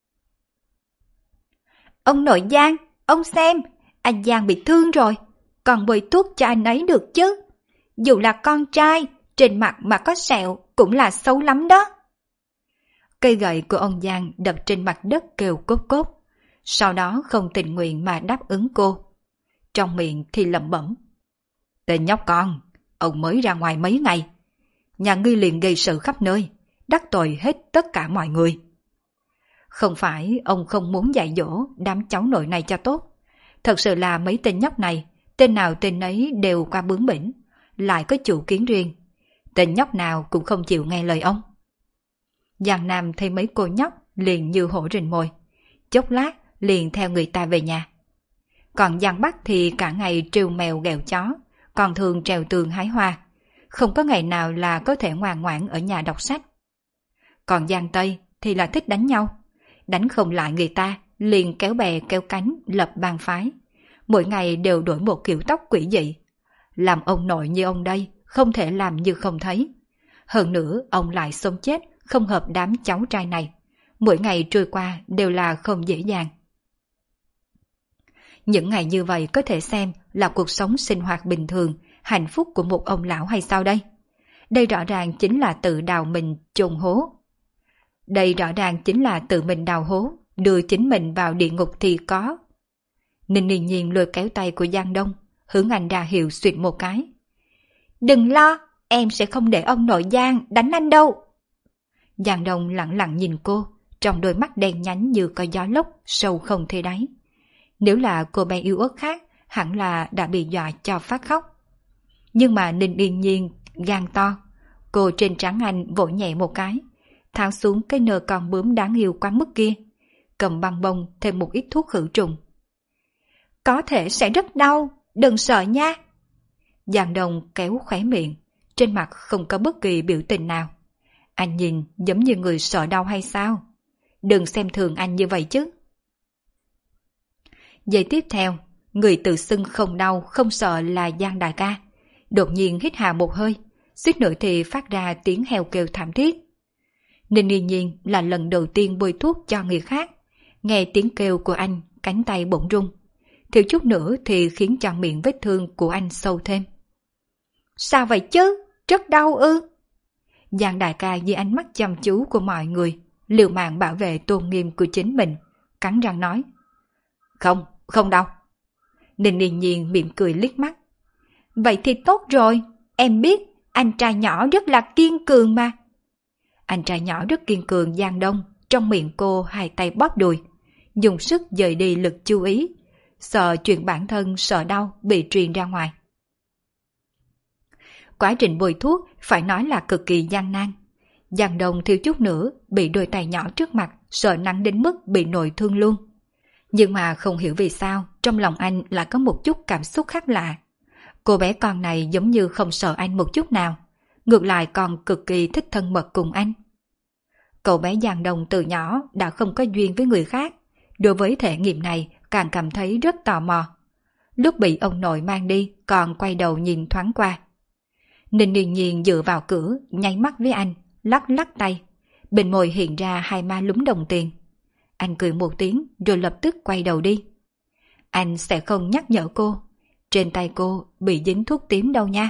Ông nội Giang, ông xem, anh Giang bị thương rồi, còn bôi thuốc cho anh ấy được chứ. Dù là con trai, trên mặt mà có sẹo cũng là xấu lắm đó. Cây gậy của ông Giang đập trên mặt đất kêu cốt cốt, sau đó không tình nguyện mà đáp ứng cô. Trong miệng thì lẩm bẩm. Tên nhóc con, ông mới ra ngoài mấy ngày, nhà ngươi liền gây sự khắp nơi, đắc tội hết tất cả mọi người. Không phải ông không muốn dạy dỗ đám cháu nội này cho tốt, thật sự là mấy tên nhóc này, tên nào tên ấy đều qua bướng bỉnh, lại có chủ kiến riêng, tên nhóc nào cũng không chịu nghe lời ông. Giang Nam thấy mấy cô nhóc liền như hổ rình mồi, chốc lát liền theo người ta về nhà. Còn Giang Bắc thì cả ngày trêu mèo ghẹo chó, còn thường trèo tường hái hoa, không có ngày nào là có thể ngoan ngoãn ở nhà đọc sách. Còn Giang Tây thì là thích đánh nhau, đánh không lại người ta liền kéo bè kéo cánh lập bang phái, mỗi ngày đều đổi một kiểu tóc quỷ dị. Làm ông nội như ông đây không thể làm như không thấy. Hơn nữa ông lại sống chết không hợp đám cháu trai này, mỗi ngày trôi qua đều là không dễ dàng. Những ngày như vậy có thể xem là cuộc sống sinh hoạt bình thường, hạnh phúc của một ông lão hay sao đây? Đây rõ ràng chính là tự đào mình chôn hố. Đây rõ ràng chính là tự mình đào hố, đưa chính mình vào địa ngục thì có. Ninh Yên Nhiên lôi kéo tay của Giang Đông, hướng anh ra hiệu xuyệt một cái. Đừng lo, em sẽ không để ông nội Giang đánh anh đâu. Giang Đông lặng lặng nhìn cô, trong đôi mắt đen nhánh như có gió lốc, sâu không thể đáy. Nếu là cô bé yếu ớt khác, hẳn là đã bị dọa cho phát khóc. Nhưng mà Ninh Yên Nhiên gan to, cô trên trán anh vỗ nhẹ một cái, tháo xuống cái nơ con bướm đáng yêu quá mức kia, cầm băng bông thêm một ít thuốc khử trùng. Có thể sẽ rất đau, đừng sợ nha. Giang Đông kéo khóe miệng, trên mặt không có bất kỳ biểu tình nào. Anh nhìn giống như người sợ đau hay sao? Đừng xem thường anh như vậy chứ. Giây tiếp theo, người tự xưng không đau không sợ là Giang đại ca đột nhiên hít hà một hơi, suýt nữa thì phát ra tiếng heo kêu thảm thiết. Ninh Yên Nhiên là lần đầu tiên bôi thuốc cho người khác, nghe tiếng kêu của anh, cánh tay bỗng run, thiếu chút nữa thì khiến cho miệng vết thương của anh sâu thêm. Sao vậy chứ? Rất đau ư? Giang đại ca dưới ánh mắt chăm chú của mọi người, liều mạng bảo vệ tôn nghiêm của chính mình, cắn răng nói. Không, không đau. Ninh Yên Nhiên mỉm cười liếc mắt. Vậy thì tốt rồi, em biết anh trai nhỏ rất là kiên cường mà. Anh trai nhỏ rất kiên cường. Giang Đông trong miệng cô hai tay bóp đùi, dùng sức dời đi lực chú ý, sợ chuyện bản thân sợ đau bị truyền ra ngoài. Quá trình bôi thuốc phải nói là cực kỳ gian nan. Giang Đông thiếu chút nữa bị đôi tay nhỏ trước mặt sợ nắng đến mức bị nội thương luôn. Nhưng mà không hiểu vì sao trong lòng anh lại có một chút cảm xúc khác lạ. Cô bé con này giống như không sợ anh một chút nào, ngược lại còn cực kỳ thích thân mật cùng anh. Cậu bé Giang Đông từ nhỏ đã không có duyên với người khác, đối với thể nghiệm này càng cảm thấy rất tò mò. Lúc bị ông nội mang đi còn quay đầu nhìn thoáng qua. Ninh Yên Nhiên dựa vào cửa, nháy mắt với anh, lắc lắc tay, bên môi hiện ra hai má lúm đồng tiền. Anh cười một tiếng rồi lập tức quay đầu đi. Anh sẽ không nhắc nhở cô, trên tay cô bị dính thuốc tím đâu nha.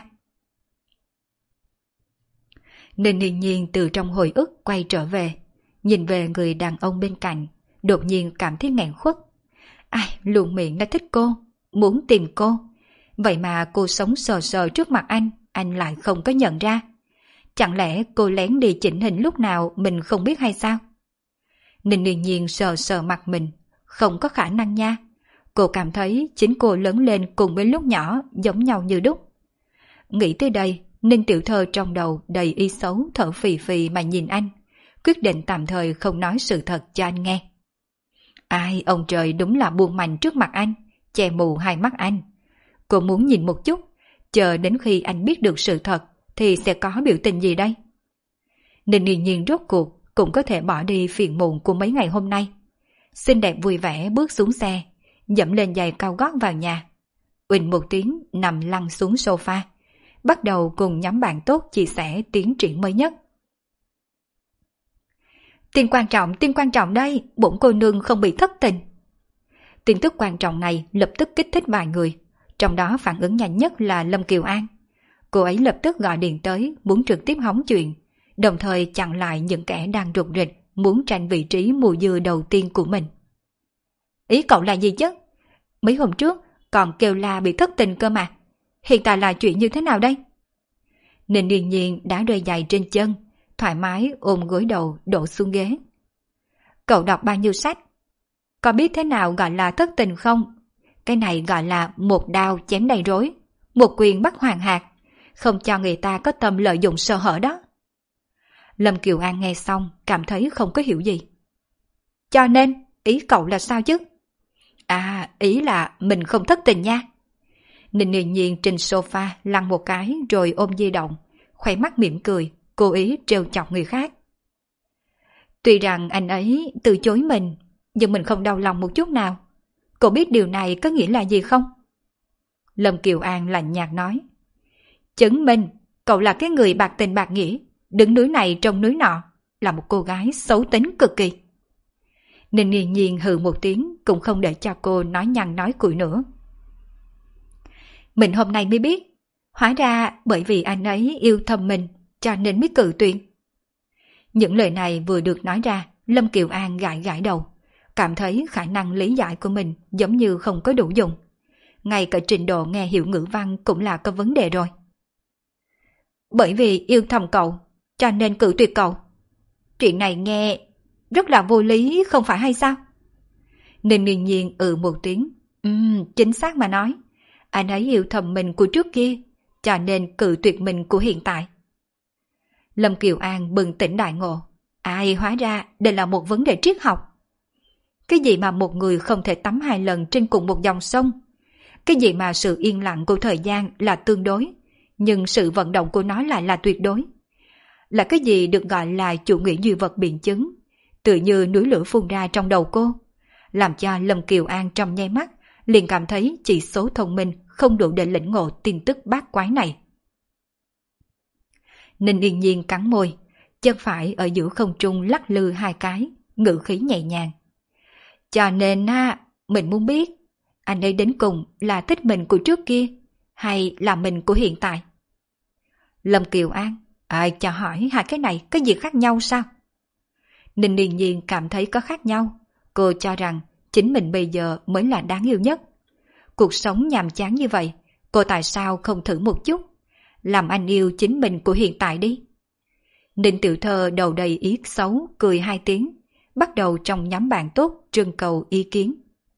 Ninh Yên Nhiên từ trong hồi ức quay trở về, nhìn về người đàn ông bên cạnh, đột nhiên cảm thấy nghẹn khuất. Ai luôn miệng đã thích cô, muốn tìm cô, vậy mà cô sống sờ sờ trước mặt anh lại không có nhận ra. Chẳng lẽ cô lén đi chỉnh hình lúc nào mình không biết hay sao? Ninh Yên Nhiên sờ sờ mặt mình, không có khả năng nha. Cô cảm thấy chính cô lớn lên cùng với lúc nhỏ giống nhau như đúc. Nghĩ tới đây, Ninh Tiểu Thơ trong đầu đầy ý xấu thở phì phì mà nhìn anh, quyết định tạm thời không nói sự thật cho anh nghe. Ai, ông trời đúng là buông mành trước mặt anh, che mù hai mắt anh. Cô muốn nhìn một chút, chờ đến khi anh biết được sự thật thì sẽ có biểu tình gì đây? Ninh Yên Nhiên rốt cuộc cũng có thể bỏ đi phiền muộn của mấy ngày hôm nay. Xinh đẹp vui vẻ bước xuống xe, dẫm lên giày cao gót vào nhà. Uỳnh một tiếng nằm lăn xuống sofa, bắt đầu cùng nhóm bạn tốt chia sẻ tiến triển mới nhất. Tin quan trọng đây, bổn cô nương không bị thất tình. Tin tức quan trọng này lập tức kích thích vài người, trong đó phản ứng nhanh nhất là Lâm Kiều An. Cô ấy lập tức gọi điện tới muốn trực tiếp hóng chuyện, đồng thời chặn lại những kẻ đang rục rịch muốn tranh vị trí mùa dưa đầu tiên của mình. Ý cậu là gì chứ? Mấy hôm trước còn kêu la bị thất tình cơ mà. Hiện tại là chuyện như thế nào đây? Ninh Yên Nhiên đã rơi giày trên chân, thoải mái ôm gối đầu đổ xuống ghế. Cậu đọc bao nhiêu sách? Có biết thế nào gọi là thất tình không? Cái này gọi là một đao chém đầy rối, một quyền bắt hoàng hạt, không cho người ta có tâm lợi dụng sơ hở đó. Lâm Kiều An nghe xong cảm thấy không có hiểu gì. Cho nên, ý cậu là sao chứ? À, ý là mình không thất tình nha. Ninh Yên Nhiên trên sofa lăn một cái rồi ôm di động, khóe mắt mỉm cười, cố ý trêu chọc người khác. Tuy rằng anh ấy từ chối mình, nhưng mình không đau lòng một chút nào. Cậu biết điều này có nghĩa là gì không? Lâm Kiều An lạnh nhạt nói. Chứng minh cậu là cái người bạc tình bạc nghĩa, đứng núi này trông núi nọ, là một cô gái xấu tính cực kỳ. Ninh Yên Nhiên hừ một tiếng cũng không để cho cô nói nhăn nói cuội nữa. Mình hôm nay mới biết, hóa ra bởi vì anh ấy yêu thầm mình cho nên mới cự tuyệt. Những lời này vừa được nói ra, Lâm Kiều An gãi gãi đầu, cảm thấy khả năng lý giải của mình giống như không có đủ dùng. Ngay cả trình độ nghe hiểu ngữ văn cũng là có vấn đề rồi. Bởi vì yêu thầm cậu, cho nên cự tuyệt cậu. Chuyện này nghe rất là vô lý không phải hay sao? Ninh Yên Nhiên một tiếng. Chính xác mà nói. Anh ấy yêu thầm mình của trước kia, cho nên cự tuyệt mình của hiện tại. Lâm Kiều An bừng tỉnh đại ngộ. Ai hóa ra đây là một vấn đề triết học. Cái gì mà một người không thể tắm 2 lần trên cùng một dòng sông? Cái gì mà sự yên lặng của thời gian là tương đối, nhưng sự vận động của nó lại là tuyệt đối? Là cái gì được gọi là chủ nghĩa duy vật biện chứng, tự như núi lửa phun ra trong đầu cô, làm cho Lâm Kiều An trong nháy mắt liền cảm thấy chỉ số thông minh không đủ để lĩnh ngộ tin tức bát quái này. Ninh Yên Nhiên cắn môi, chân phải ở giữa không trung lắc lư 2 cái, ngữ khí nhẹ nhàng. Cho nên mình muốn biết, anh ấy đến cùng là thích mình của trước kia, hay là mình của hiện tại? Lâm Kiều An, ai cho hỏi 2 cái này có gì khác nhau sao? Ninh Yên Nhiên cảm thấy có khác nhau. Cô cho rằng chính mình bây giờ mới là đáng yêu nhất. Cuộc sống nhàm chán như vậy, cô tại sao không thử một chút? Làm anh yêu chính mình của hiện tại đi. Ninh Tiểu Thơ đầu đầy ý xấu, cười 2 tiếng, bắt đầu trong nhóm bạn tốt trưng cầu ý kiến.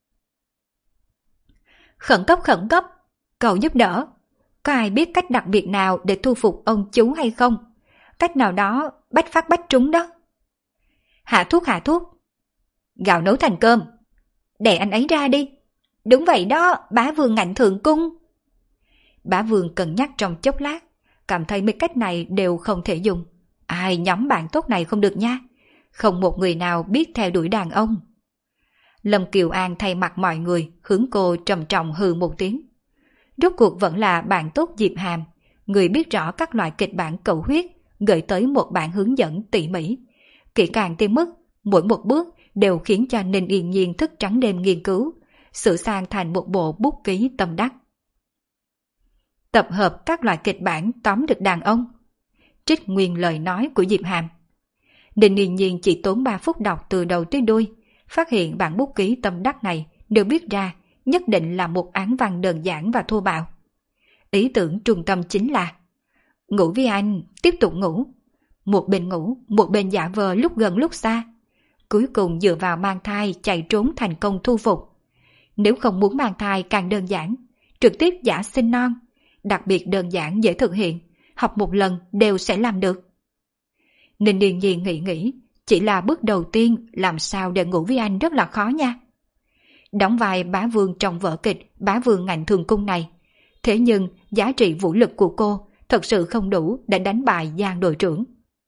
Khẩn cấp, cầu giúp đỡ. Có ai biết cách đặc biệt nào để thu phục ông chú hay không? Cách nào đó bách phát bách trúng đó. Hạ thuốc. Gạo nấu thành cơm. Đè anh ấy ra đi. Đúng vậy đó, bá vương ngạnh thượng cung. Bá vương cân nhắc trong chốc lát, cảm thấy mấy cách này đều không thể dùng. Ai nhóm bạn tốt này không được nha. Không một người nào biết theo đuổi đàn ông. Lâm Kiều An thay mặt mọi người hướng cô trầm trọng hừ một tiếng. Rốt cuộc vẫn là bạn tốt Diệp Hàm, người biết rõ các loại kịch bản cầu huyết, gửi tới một bản hướng dẫn tỉ mỉ, kỹ càng tới mức mỗi một bước đều khiến cho Ninh Yên Nhiên thức trắng đêm nghiên cứu, sửa sang thành một bộ bút ký tâm đắc. Tập hợp các loại kịch bản tóm được đàn ông. Trích nguyên lời nói của Diệp Hàm. Ninh Yên Nhiên chỉ tốn 3 phút đọc từ đầu tới đuôi, phát hiện bản bút ký tâm đắc này được viết ra nhất định là một án văn đơn giản và thô bạo. Ý tưởng trung tâm chính là ngủ với anh, tiếp tục ngủ. Một bên ngủ, một bên giả vờ lúc gần lúc xa. Cuối cùng dựa vào mang thai chạy trốn thành công thu phục. Nếu không muốn mang thai càng đơn giản, trực tiếp giả sinh non. Đặc biệt đơn giản dễ thực hiện, học một lần đều sẽ làm được. Ninh Điền Nhiên nghĩ, chỉ là bước đầu tiên làm sao để ngủ với anh rất là khó nha. Đóng vai bá vương trong vở kịch Bá Vương Ngạnh Thường Cung này, thế nhưng giá trị vũ lực của cô thật sự không đủ để đánh bại Giang đội trưởng.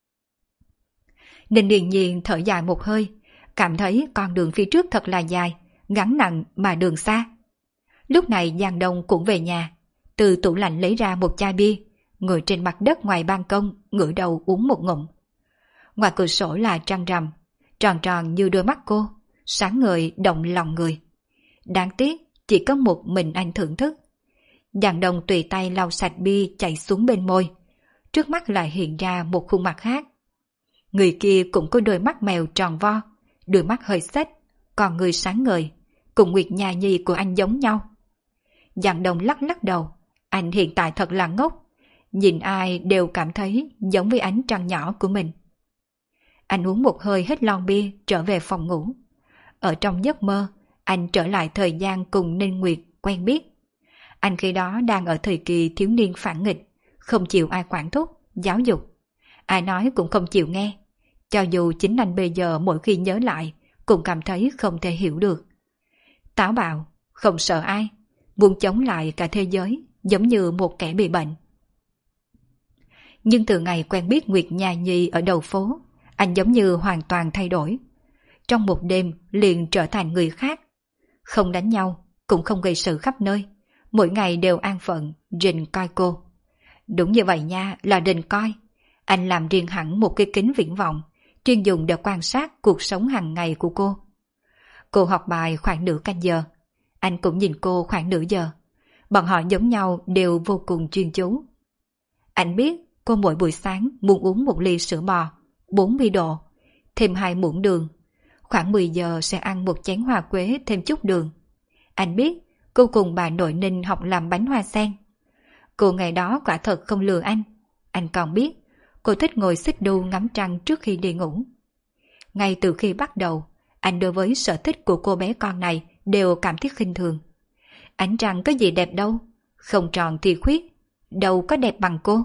Ninh Điền Nhiên thở dài một hơi, cảm thấy con đường phía trước thật là dài, gắn nặng mà đường xa. Lúc này Giang Đông cũng về nhà, từ tủ lạnh lấy ra một chai bia, ngồi trên mặt đất ngoài ban công, ngửa đầu uống một ngụm. Ngoài cửa sổ là trăng rằm, tròn tròn như đôi mắt cô, sáng ngời động lòng người. Đáng tiếc chỉ có một mình anh thưởng thức. Giang Đông tùy tay lau sạch bia chảy xuống bên môi, trước mắt lại hiện ra một khuôn mặt khác. Người kia cũng có đôi mắt mèo tròn vo, đôi mắt hơi xếch, còn người sáng ngời, cùng Nguyệt Nha Nhi của anh giống nhau. Giang Đông lắc lắc đầu, anh hiện tại thật là ngốc, nhìn ai đều cảm thấy giống với ánh trăng nhỏ của mình. Anh uống một hơi hết lon bia trở về phòng ngủ. Ở trong giấc mơ, anh trở lại thời gian cùng Ninh Nguyệt quen biết. Anh khi đó đang ở thời kỳ thiếu niên phản nghịch, không chịu ai quản thúc, giáo dục. Ai nói cũng không chịu nghe. Cho dù chính anh bây giờ mỗi khi nhớ lại, cũng cảm thấy không thể hiểu được. Táo bạo, không sợ ai, muốn chống lại cả thế giới, giống như một kẻ bị bệnh. Nhưng từ ngày quen biết Nguyệt Nha Nhi ở đầu phố, anh giống như hoàn toàn thay đổi. Trong một đêm liền trở thành người khác. Không đánh nhau, cũng không gây sự khắp nơi. Mỗi ngày đều an phận, rình coi cô. Đúng như vậy nha, là rình coi. Anh làm riêng hẳn một cái kính viễn vọng, chuyên dùng để quan sát cuộc sống hàng ngày của cô. Cô học bài khoảng nửa canh giờ. Anh cũng nhìn cô khoảng nửa giờ. Bọn họ giống nhau đều vô cùng chuyên chú. Anh biết cô mỗi buổi sáng muốn uống một ly sữa bò, 40 độ, thêm 2 muỗng đường. Khoảng 10 giờ sẽ ăn một chén hoa quế thêm chút đường. Anh biết cô cùng bà nội Ninh học làm bánh hoa sen. Cô ngày đó quả thật không lừa anh. Anh còn biết cô thích ngồi xích đu ngắm trăng trước khi đi ngủ. Ngay từ khi bắt đầu, anh đối với sở thích của cô bé con này đều cảm thấy khinh thường. Ánh trăng có gì đẹp đâu, không tròn thì khuyết, đâu có đẹp bằng cô.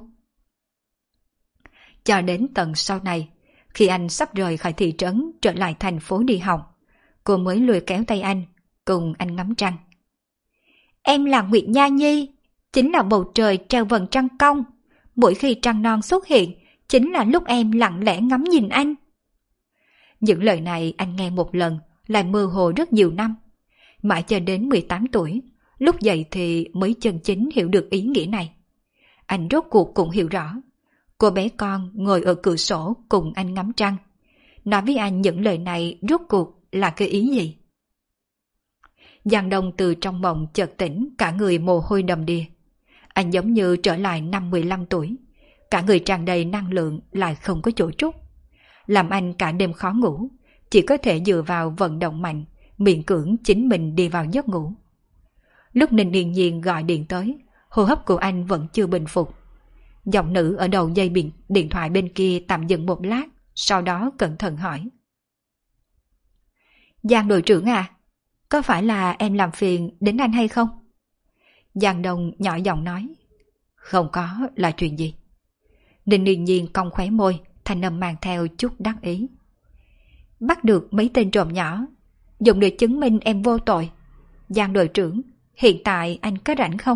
Cho đến tận sau này, khi anh sắp rời khỏi thị trấn trở lại thành phố đi học, cô mới lùi kéo tay anh, cùng anh ngắm trăng. Em là Nguyệt Nha Nhi, chính là bầu trời treo vầng trăng cong. Mỗi khi trăng non xuất hiện, chính là lúc em lặng lẽ ngắm nhìn anh. Những lời này anh nghe một lần, lại mơ hồ rất nhiều năm. Mãi cho đến 18 tuổi, lúc dậy thì mới chân chính hiểu được ý nghĩa này. Anh rốt cuộc cũng hiểu rõ. Cô bé con ngồi ở cửa sổ cùng anh ngắm trăng. Nói với anh những lời này rốt cuộc là cái ý gì? Giang Đông từ trong mộng chợt tỉnh, cả người mồ hôi đầm đìa. Anh giống như trở lại năm 15 tuổi. Cả người tràn đầy năng lượng lại không có chỗ trút. Làm anh cả đêm khó ngủ, chỉ có thể dựa vào vận động mạnh, miễn cưỡng chính mình đi vào giấc ngủ. Lúc Ninh Điền Nhiên gọi điện tới, hô hấp của anh vẫn chưa bình phục. Giọng nữ ở đầu dây điện thoại bên kia tạm dừng một lát, sau đó cẩn thận hỏi. Giang đội trưởng à, có phải là em làm phiền đến anh hay không? Giang Đông nhỏ giọng nói. Không có, là chuyện gì? Ninh Điền Nhiên cong khóe môi, thanh âm mang theo chút đắc ý. Bắt được mấy tên trộm nhỏ, dùng để chứng minh em vô tội. Giang đội trưởng, hiện tại anh có rảnh không?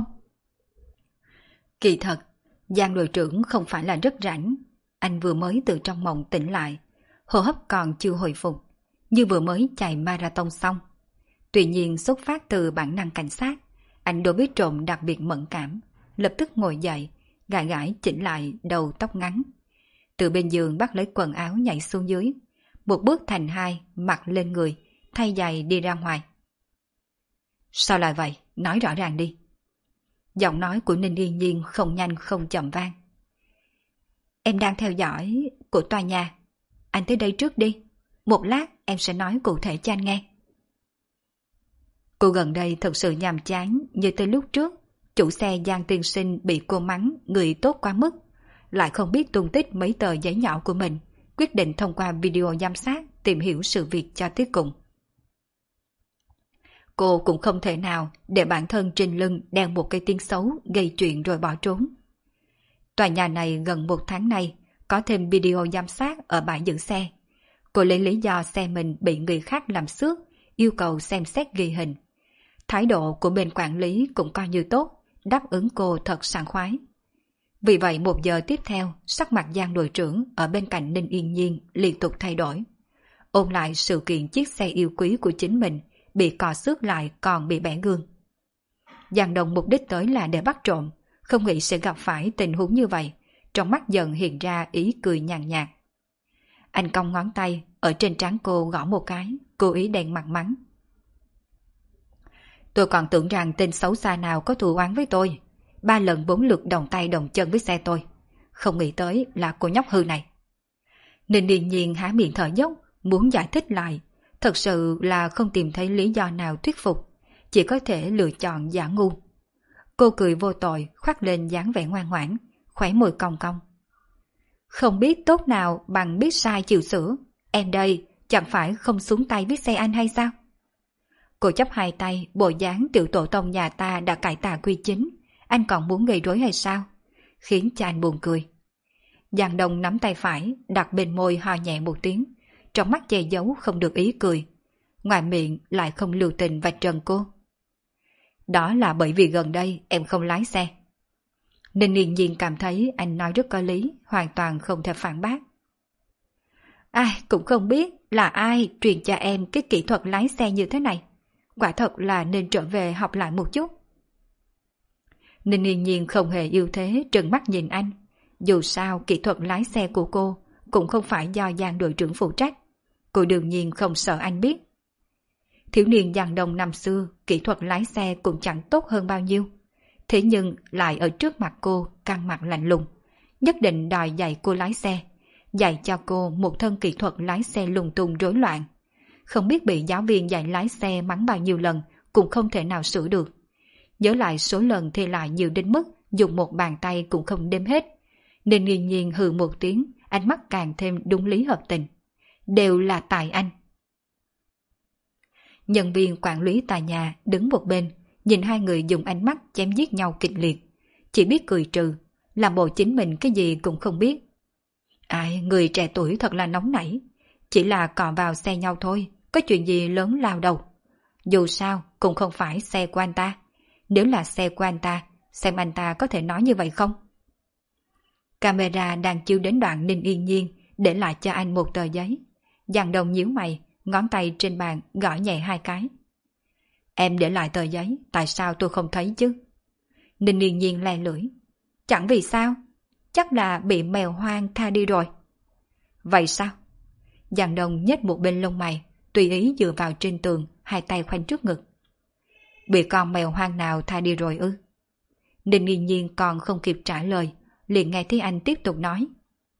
Kỳ thật, Giang đội trưởng không phải là rất rảnh. Anh vừa mới từ trong mộng tỉnh lại, hô hấp còn chưa hồi phục, như vừa mới chạy marathon xong. Tuy nhiên xuất phát từ bản năng cảnh sát, anh đối với trộm đặc biệt mẫn cảm, lập tức ngồi dậy, gãi gãi chỉnh lại đầu tóc ngắn. Từ bên giường bắt lấy quần áo nhảy xuống dưới, một bước thành hai, mặc lên người, thay giày đi ra ngoài. Sao lại vậy? Nói rõ ràng đi. Giọng nói của Ninh Yên Nhiên không nhanh không chậm vang. Em đang theo dõi của tòa nhà. Anh tới đây trước đi. Một lát em sẽ nói cụ thể cho anh nghe. Cô gần đây thật sự nhàm chán, như tới lúc trước, chủ xe Giang tiên sinh bị cô mắng người tốt quá mức, lại không biết tung tích mấy tờ giấy nhỏ của mình, quyết định thông qua video giám sát tìm hiểu sự việc cho tới cùng. Cô cũng không thể nào để bản thân trên lưng đeo một cây tiếng xấu gây chuyện rồi bỏ trốn. Tòa nhà này gần một tháng nay có thêm video giám sát ở bãi giữ xe. Cô lấy lý do xe mình bị người khác làm xước, yêu cầu xem xét ghi hình. Thái độ của bên quản lý cũng coi như tốt, đáp ứng cô thật sảng khoái. Vì vậy 1 giờ tiếp theo, sắc mặt Giang đội trưởng ở bên cạnh Ninh Yên Nhiên liên tục thay đổi. Ôn lại sự kiện chiếc xe yêu quý của chính mình bị cò xước lại còn bị bẻ gương. Giang Đông mục đích tới là để bắt trộm, không nghĩ sẽ gặp phải tình huống như vậy, trong mắt dần hiện ra ý cười nhàn nhạt. Anh cong ngón tay, ở trên trán cô gõ một cái, cố ý đen mặt mắng. Tôi còn tưởng rằng tên xấu xa nào có thù oán với tôi, 3 lần 4 lượt đồng tay đồng chân với xe tôi. Không nghĩ tới là cô nhóc hư này. Ninh Điền Nhiên há miệng thở dốc, muốn giải thích lại. Thật sự là không tìm thấy lý do nào thuyết phục, chỉ có thể lựa chọn giả ngu. Cô cười vô tội, khoác lên dáng vẻ ngoan ngoãn, khóe môi cong cong. Không biết tốt nào bằng biết sai chịu sửa, em đây chẳng phải không xuống tay với xe anh hay sao? Cô chắp hai tay, bộ dáng tiểu tổ tông nhà ta đã cải tà quy chính, anh còn muốn gây rối hay sao? Khiến cho anh buồn cười. Giang Đông nắm tay phải, đặt bên môi ho nhẹ một tiếng, trong mắt che giấu không được ý cười. Ngoài miệng lại không lưu tình vạch trần cô. Đó là bởi vì gần đây em không lái xe. Ninh Yên Nhiên cảm thấy anh nói rất có lý, hoàn toàn không thể phản bác. Ai cũng không biết là ai truyền cho em cái kỹ thuật lái xe như thế này. Quả thật là nên trở về học lại một chút. Ninh Yên Nhiên không hề yêu thế trừng mắt nhìn anh. Dù sao kỹ thuật lái xe của cô cũng không phải do Giang đội trưởng phụ trách. Cô đương nhiên không sợ anh biết. Thiếu niên Giang Đông năm xưa, kỹ thuật lái xe cũng chẳng tốt hơn bao nhiêu. Thế nhưng lại ở trước mặt cô căng mặt lạnh lùng, nhất định đòi dạy cô lái xe, dạy cho cô một thân kỹ thuật lái xe lung tung rối loạn. Không biết bị giáo viên dạy lái xe mắng bao nhiêu lần cũng không thể nào sửa được. Nhớ lại số lần thì lại nhiều đến mức dùng một bàn tay cũng không đếm hết. Nên nghiêng nhiên hừ một tiếng, ánh mắt càng thêm đúng lý hợp tình. Đều là tại anh. Nhân viên quản lý tòa nhà đứng một bên, nhìn hai người dùng ánh mắt chém giết nhau kịch liệt. Chỉ biết cười trừ, làm bộ chính mình cái gì cũng không biết. Ai, người trẻ tuổi thật là nóng nảy. Chỉ là cọ vào xe nhau thôi, có chuyện gì lớn lao đâu. Dù sao, cũng không phải xe của anh ta. Nếu là xe của anh ta, xem anh ta có thể nói như vậy không? Camera đang chiếu đến đoạn Ninh Yên Nhiên, để lại cho anh một tờ giấy. Giang Đông nhíu mày, ngón tay trên bàn gõ nhẹ hai cái. Em để lại tờ giấy, tại sao tôi không thấy chứ? Ninh Yên Nhiên le lưỡi. Chẳng vì sao, chắc là bị mèo hoang tha đi rồi. Vậy sao? Giang Đông nhếch một bên lông mày, tùy ý dựa vào trên tường, hai tay khoanh trước ngực. Bị con mèo hoang nào tha đi rồi ư? Ninh Yên Nhiên còn không kịp trả lời, liền nghe thấy anh tiếp tục nói.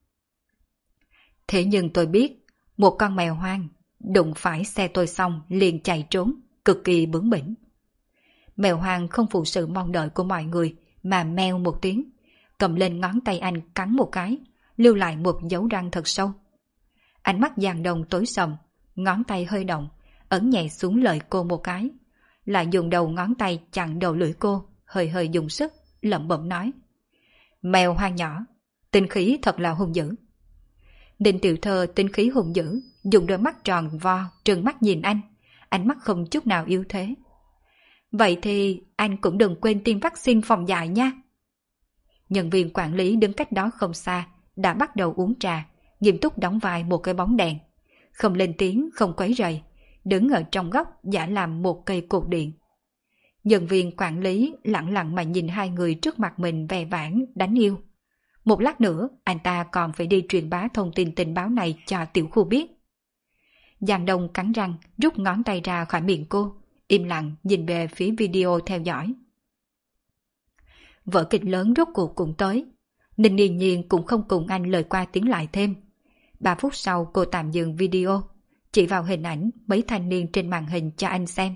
Thế nhưng tôi biết, một con mèo hoang đụng phải xe tôi xong liền chạy trốn, cực kỳ bướng bỉnh. Mèo hoang không phụ sự mong đợi của mọi người mà meo một tiếng, cầm lên ngón tay anh cắn một cái, lưu lại một dấu răng thật sâu. Ánh mắt Giang Đông tối sầm, ngón tay hơi động, ấn nhẹ xuống lời cô một cái, lại dùng đầu ngón tay chặn đầu lưỡi cô, hơi hơi dùng sức, lẩm bẩm nói. Mèo hoang nhỏ, tinh khí thật là hung dữ. Ninh Tiểu Thơ tinh khí hung dữ, dùng đôi mắt tròn vo, trừng mắt nhìn anh, ánh mắt không chút nào yếu thế. Vậy thì anh cũng đừng quên tiêm vaccine phòng dại nha. Nhân viên quản lý đứng cách đó không xa, đã bắt đầu uống trà, nghiêm túc đóng vai một cái bóng đèn. Không lên tiếng, không quấy rầy, đứng ở trong góc giả làm một cây cột điện. Nhân viên quản lý lặng lặng mà nhìn hai người trước mặt mình ve vãn đánh yêu. Một lát nữa, anh ta còn phải đi truyền bá thông tin tình báo này cho tiểu khu biết. Giang Đông cắn răng, rút ngón tay ra khỏi miệng cô, im lặng nhìn về phía video theo dõi. Vở kịch lớn rốt cuộc cũng tới. Ninh Yên Nhiên cũng không cùng anh lời qua tiếng lại thêm. 3 phút sau cô tạm dừng video, chỉ vào hình ảnh mấy thanh niên trên màn hình cho anh xem.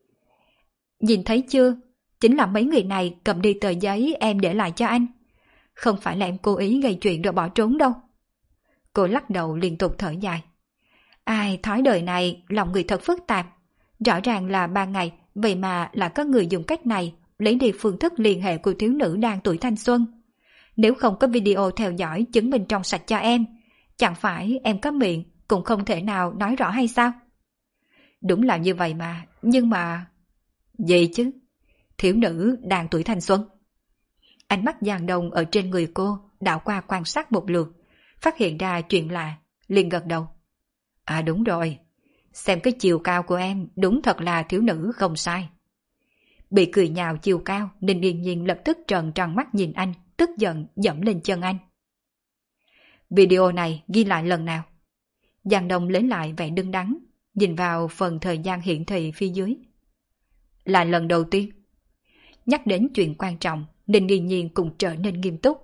Nhìn thấy chưa? Chính là mấy người này cầm đi tờ giấy em để lại cho anh. Không phải là em cố ý gây chuyện rồi bỏ trốn đâu. Cô lắc đầu liên tục thở dài. Ai, thói đời này lòng người thật phức tạp. Rõ ràng là 3 ngày, vậy mà là có người dùng cách này lấy đi phương thức liên hệ của thiếu nữ đang tuổi thanh xuân. Nếu không có video theo dõi chứng minh trong sạch cho em, chẳng phải em có miệng cũng không thể nào nói rõ hay sao? Đúng là như vậy mà, nhưng mà... Gì chứ? Thiếu nữ đang tuổi thanh xuân. Ánh mắt Giang Đông ở trên người cô đảo qua quan sát một lượt, phát hiện ra chuyện lạ, liền gật đầu. À đúng rồi, xem cái chiều cao của em đúng thật là thiếu nữ không sai. Bị cười nhạo chiều cao nên Yên Nhiên lập tức trợn tròn mắt nhìn anh, tức giận dẫm lên chân anh. Video này ghi lại lần nào? Giang Đông lấy lại vẻ đứng đắn, nhìn vào phần thời gian hiển thị phía dưới. Là lần đầu tiên. Nhắc đến chuyện quan trọng nên Yên Nhiên cũng trở nên nghiêm túc.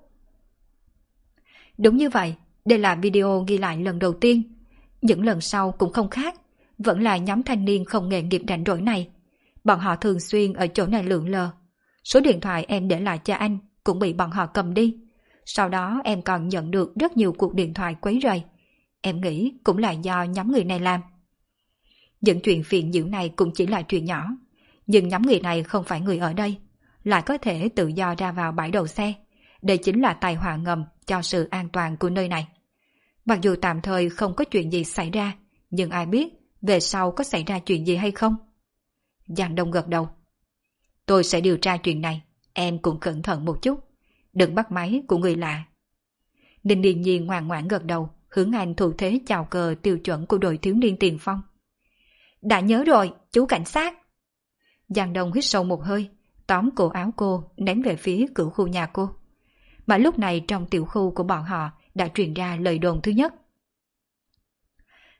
Đúng như vậy, đây là video ghi lại lần đầu tiên. Những lần sau cũng không khác, vẫn là nhóm thanh niên không nghề nghiệp rảnh rỗi này. Bọn họ thường xuyên ở chỗ này lượn lờ. Số điện thoại em để lại cho anh cũng bị bọn họ cầm đi. Sau đó em còn nhận được rất nhiều cuộc điện thoại quấy rầy. Em nghĩ cũng là do nhóm người này làm. Những chuyện phiền nhiễu này cũng chỉ là chuyện nhỏ. Nhưng nhóm người này không phải người ở đây, lại có thể tự do ra vào bãi đậu xe. Đây chính là tai họa ngầm cho sự an toàn của nơi này. Mặc dù tạm thời không có chuyện gì xảy ra, nhưng ai biết về sau có xảy ra chuyện gì hay không? Giang Đông gật đầu. Tôi sẽ điều tra chuyện này, em cũng cẩn thận một chút. Đừng bắt máy của người lạ. Ninh Điền Nhiên ngoan ngoãn gật đầu, hướng anh thủ thế chào cờ tiêu chuẩn của đội thiếu niên tiền phong. Đã nhớ rồi, chú cảnh sát. Giang Đông hít sâu một hơi, tóm cổ áo cô ném về phía cửa khu nhà cô. Mà lúc này trong tiểu khu của bọn họ đã truyền ra lời đồn thứ nhất.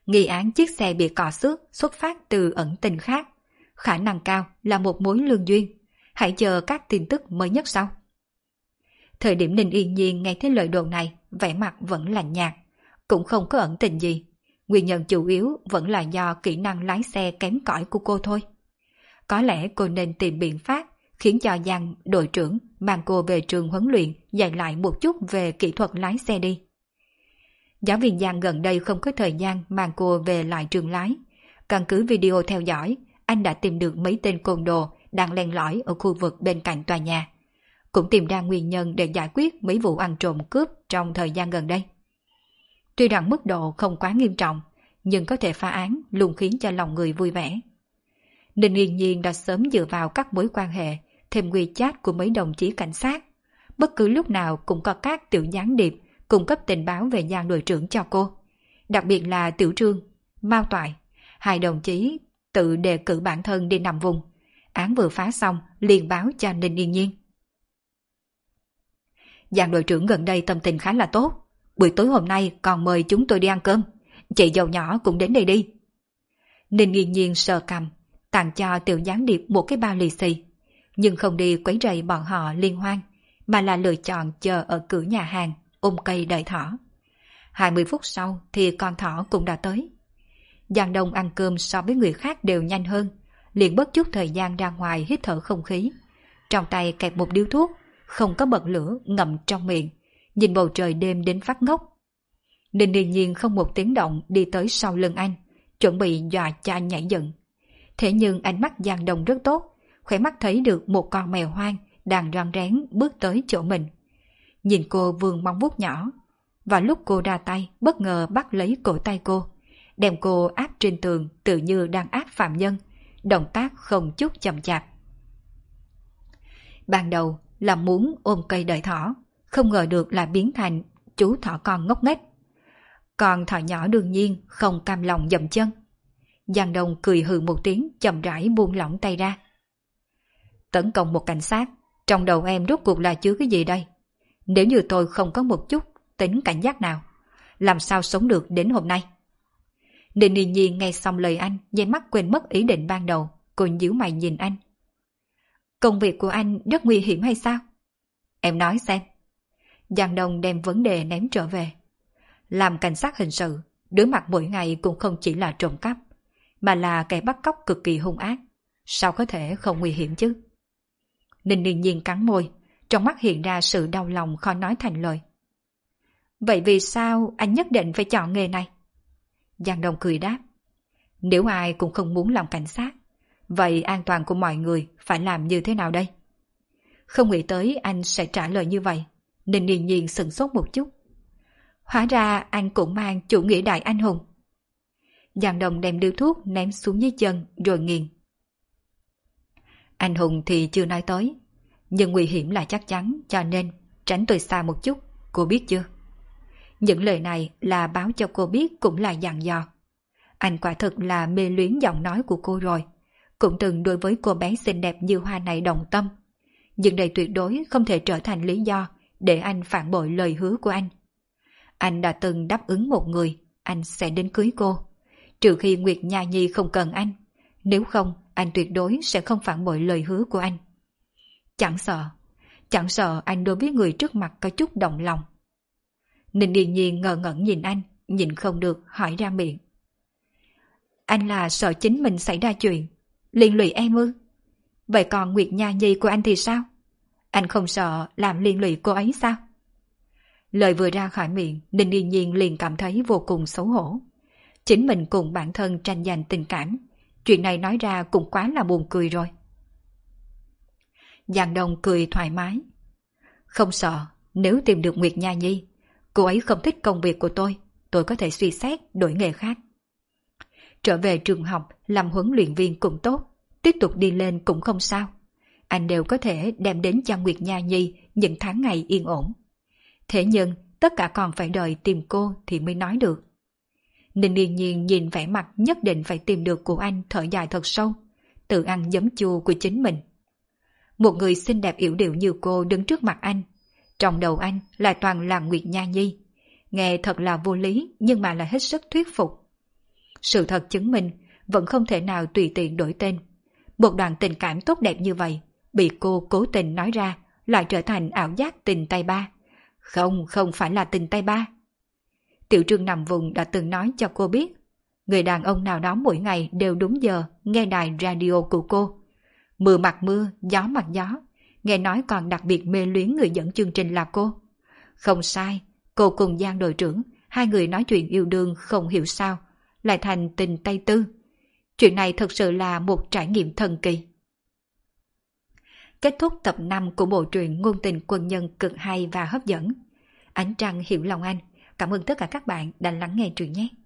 Nghi án chiếc xe bị cọ xước xuất phát từ ẩn tình khác, khả năng cao là một mối lương duyên. Hãy chờ các tin tức mới nhất sau. Thời điểm Ninh Yên Nhiên nghe thấy lời đồn này, vẻ mặt vẫn lạnh nhạt, cũng không có ẩn tình gì. Nguyên nhân chủ yếu vẫn là do kỹ năng lái xe kém cỏi của cô thôi. Có lẽ cô nên tìm biện pháp khiến cho Giang đội trưởng mang cô về trường huấn luyện dạy lại một chút về kỹ thuật lái xe đi. Giáo viên Giang gần đây không có thời gian mang cô về lại trường lái. Căn cứ video theo dõi, anh đã tìm được mấy tên côn đồ đang len lỏi ở khu vực bên cạnh tòa nhà. Cũng tìm ra nguyên nhân để giải quyết mấy vụ ăn trộm cướp trong thời gian gần đây. Tuy rằng mức độ không quá nghiêm trọng, nhưng có thể phá án luôn khiến cho lòng người vui vẻ. Ninh Yên Nhiên đã sớm dựa vào các mối quan hệ, thêm WeChat của mấy đồng chí cảnh sát. Bất cứ lúc nào cũng có các tiểu gián điệp cung cấp tình báo về Giang đội trưởng cho cô. Đặc biệt là Tiểu Trương, Mao Toại, hai đồng chí tự đề cử bản thân đi nằm vùng. Án vừa phá xong liền báo cho Ninh Yên Nhiên. Giang đội trưởng gần đây tâm tình khá là tốt. Buổi tối hôm nay còn mời chúng tôi đi ăn cơm. Chị dâu nhỏ cũng đến đây đi. Ninh Yên Nhiên sờ cằm, tặng cho tiểu gián điệp một cái bao lì xì. Nhưng không đi quấy rầy bọn họ liên hoan, mà là lựa chọn chờ ở cửa nhà hàng, ôm cây đợi thỏ. 20 phút sau thì con thỏ cũng đã tới. Giang Đông ăn cơm so với người khác đều nhanh hơn, liền bất chút thời gian ra ngoài hít thở không khí. Trong tay kẹp một điếu thuốc, không có bật lửa ngậm trong miệng, nhìn bầu trời đêm đến phát ngốc. Ninh Yên Nhiên không một tiếng động đi tới sau lưng anh, chuẩn bị dọa cho anh nhảy dựng. Thế nhưng ánh mắt Giang Đông rất tốt, khỏe mắt thấy được một con mèo hoang đang rón rén bước tới chỗ mình. Nhìn cô vươn móng vuốt nhỏ, và lúc cô ra tay bất ngờ bắt lấy cổ tay cô, đem cô áp trên tường tự như đang áp phạm nhân, động tác không chút chậm chạp. Ban đầu là muốn ôm cây đợi thỏ, không ngờ được là biến thành chú thỏ con ngốc nghếch. Còn thỏ nhỏ đương nhiên không cam lòng dậm chân. Giang Đông cười hừ một tiếng, chậm rãi buông lỏng tay ra. Tấn công một cảnh sát, trong đầu em rốt cuộc là chứa cái gì đây? Nếu như tôi không có một chút tính cảnh giác nào, làm sao sống được đến hôm nay? Ninh Yên Nhiên nghe xong lời anh, nháy mắt quên mất ý định ban đầu, cô nhíu mày nhìn anh. Công việc của anh rất nguy hiểm hay sao? Em nói xem. Giang Đông đem vấn đề ném trở về. Làm cảnh sát hình sự, đối mặt mỗi ngày cũng không chỉ là trộm cắp, mà là kẻ bắt cóc cực kỳ hung ác. Sao có thể không nguy hiểm chứ? Ninh Yên Nhiên cắn môi, trong mắt hiện ra sự đau lòng khó nói thành lời. Vậy vì sao anh nhất định phải chọn nghề này? Giang Đông cười đáp. Nếu ai cũng không muốn làm cảnh sát, vậy an toàn của mọi người phải làm như thế nào đây? Không nghĩ tới anh sẽ trả lời như vậy, nên Yên Nhiên sửng sốt một chút. Hóa ra anh cũng mang chủ nghĩa đại anh hùng. Giang Đông đem điếu thuốc ném xuống dưới chân rồi nghiền. Anh hùng thì chưa nói tới, nhưng nguy hiểm là chắc chắn, cho nên tránh tôi xa một chút, cô biết chưa? Những lời này là báo cho cô biết cũng là dặn dò. Anh quả thực là mê luyến giọng nói của cô rồi, cũng từng đối với cô bé xinh đẹp như hoa này đồng tâm. Nhưng đây tuyệt đối không thể trở thành lý do để anh phản bội lời hứa của anh. Anh đã từng đáp ứng một người, anh sẽ đến cưới cô. Trừ khi Nguyệt Nha Nhi không cần anh, nếu không anh tuyệt đối sẽ không phản bội lời hứa của anh. Chẳng sợ anh đối với người trước mặt có chút động lòng. Ninh Yên Nhiên ngờ ngẩn nhìn anh, nhìn không được hỏi ra miệng. Anh là sợ chính mình xảy ra chuyện, liên lụy em ư? Vậy còn Nguyệt Nha Nhi của anh thì sao? Anh không sợ làm liên lụy cô ấy sao? Lời vừa ra khỏi miệng, Ninh Yên Nhiên liền cảm thấy vô cùng xấu hổ. Chính mình cùng bản thân tranh giành tình cảm, chuyện này nói ra cũng quá là buồn cười rồi. Giang Đông cười thoải mái. Không sợ, nếu tìm được Nguyệt Nha Nhi, cô ấy không thích công việc của tôi có thể suy xét đổi nghề khác. Trở về trường học làm huấn luyện viên cũng tốt, tiếp tục đi lên cũng không sao. Anh đều có thể đem đến cho Nguyệt Nha Nhi những tháng ngày yên ổn. Thế nhưng tất cả còn phải đợi tìm cô thì mới nói được. Ninh Yên Nhiên nhìn vẻ mặt nhất định phải tìm được của anh, thở dài thật sâu, tự ăn giấm chua của chính mình. Một người xinh đẹp yểu điệu như cô đứng trước mặt anh, trong đầu anh lại toàn là Nguyệt Nha Nhi. Nghe thật là vô lý nhưng mà là hết sức thuyết phục. Sự thật chứng minh vẫn không thể nào tùy tiện đổi tên. Một đoạn tình cảm tốt đẹp như vậy bị cô cố tình nói ra lại trở thành ảo giác tình tay ba. Không, không phải là tình tay ba. Tiểu Trương nằm vùng đã từng nói cho cô biết, người đàn ông nào đó mỗi ngày đều đúng giờ nghe đài radio của cô. Mưa mặt mưa, gió mặt gió, nghe nói còn đặc biệt mê luyến người dẫn chương trình là cô. Không sai, cô cùng Giang đội trưởng, hai người nói chuyện yêu đương không hiểu sao, lại thành tình tay tư. Chuyện này thật sự là một trải nghiệm thần kỳ. Kết thúc tập 5 của bộ truyện ngôn tình quân nhân cực hay và hấp dẫn. Ánh Trăng hiểu lòng anh. Cảm ơn tất cả các bạn đã lắng nghe truyện nhé.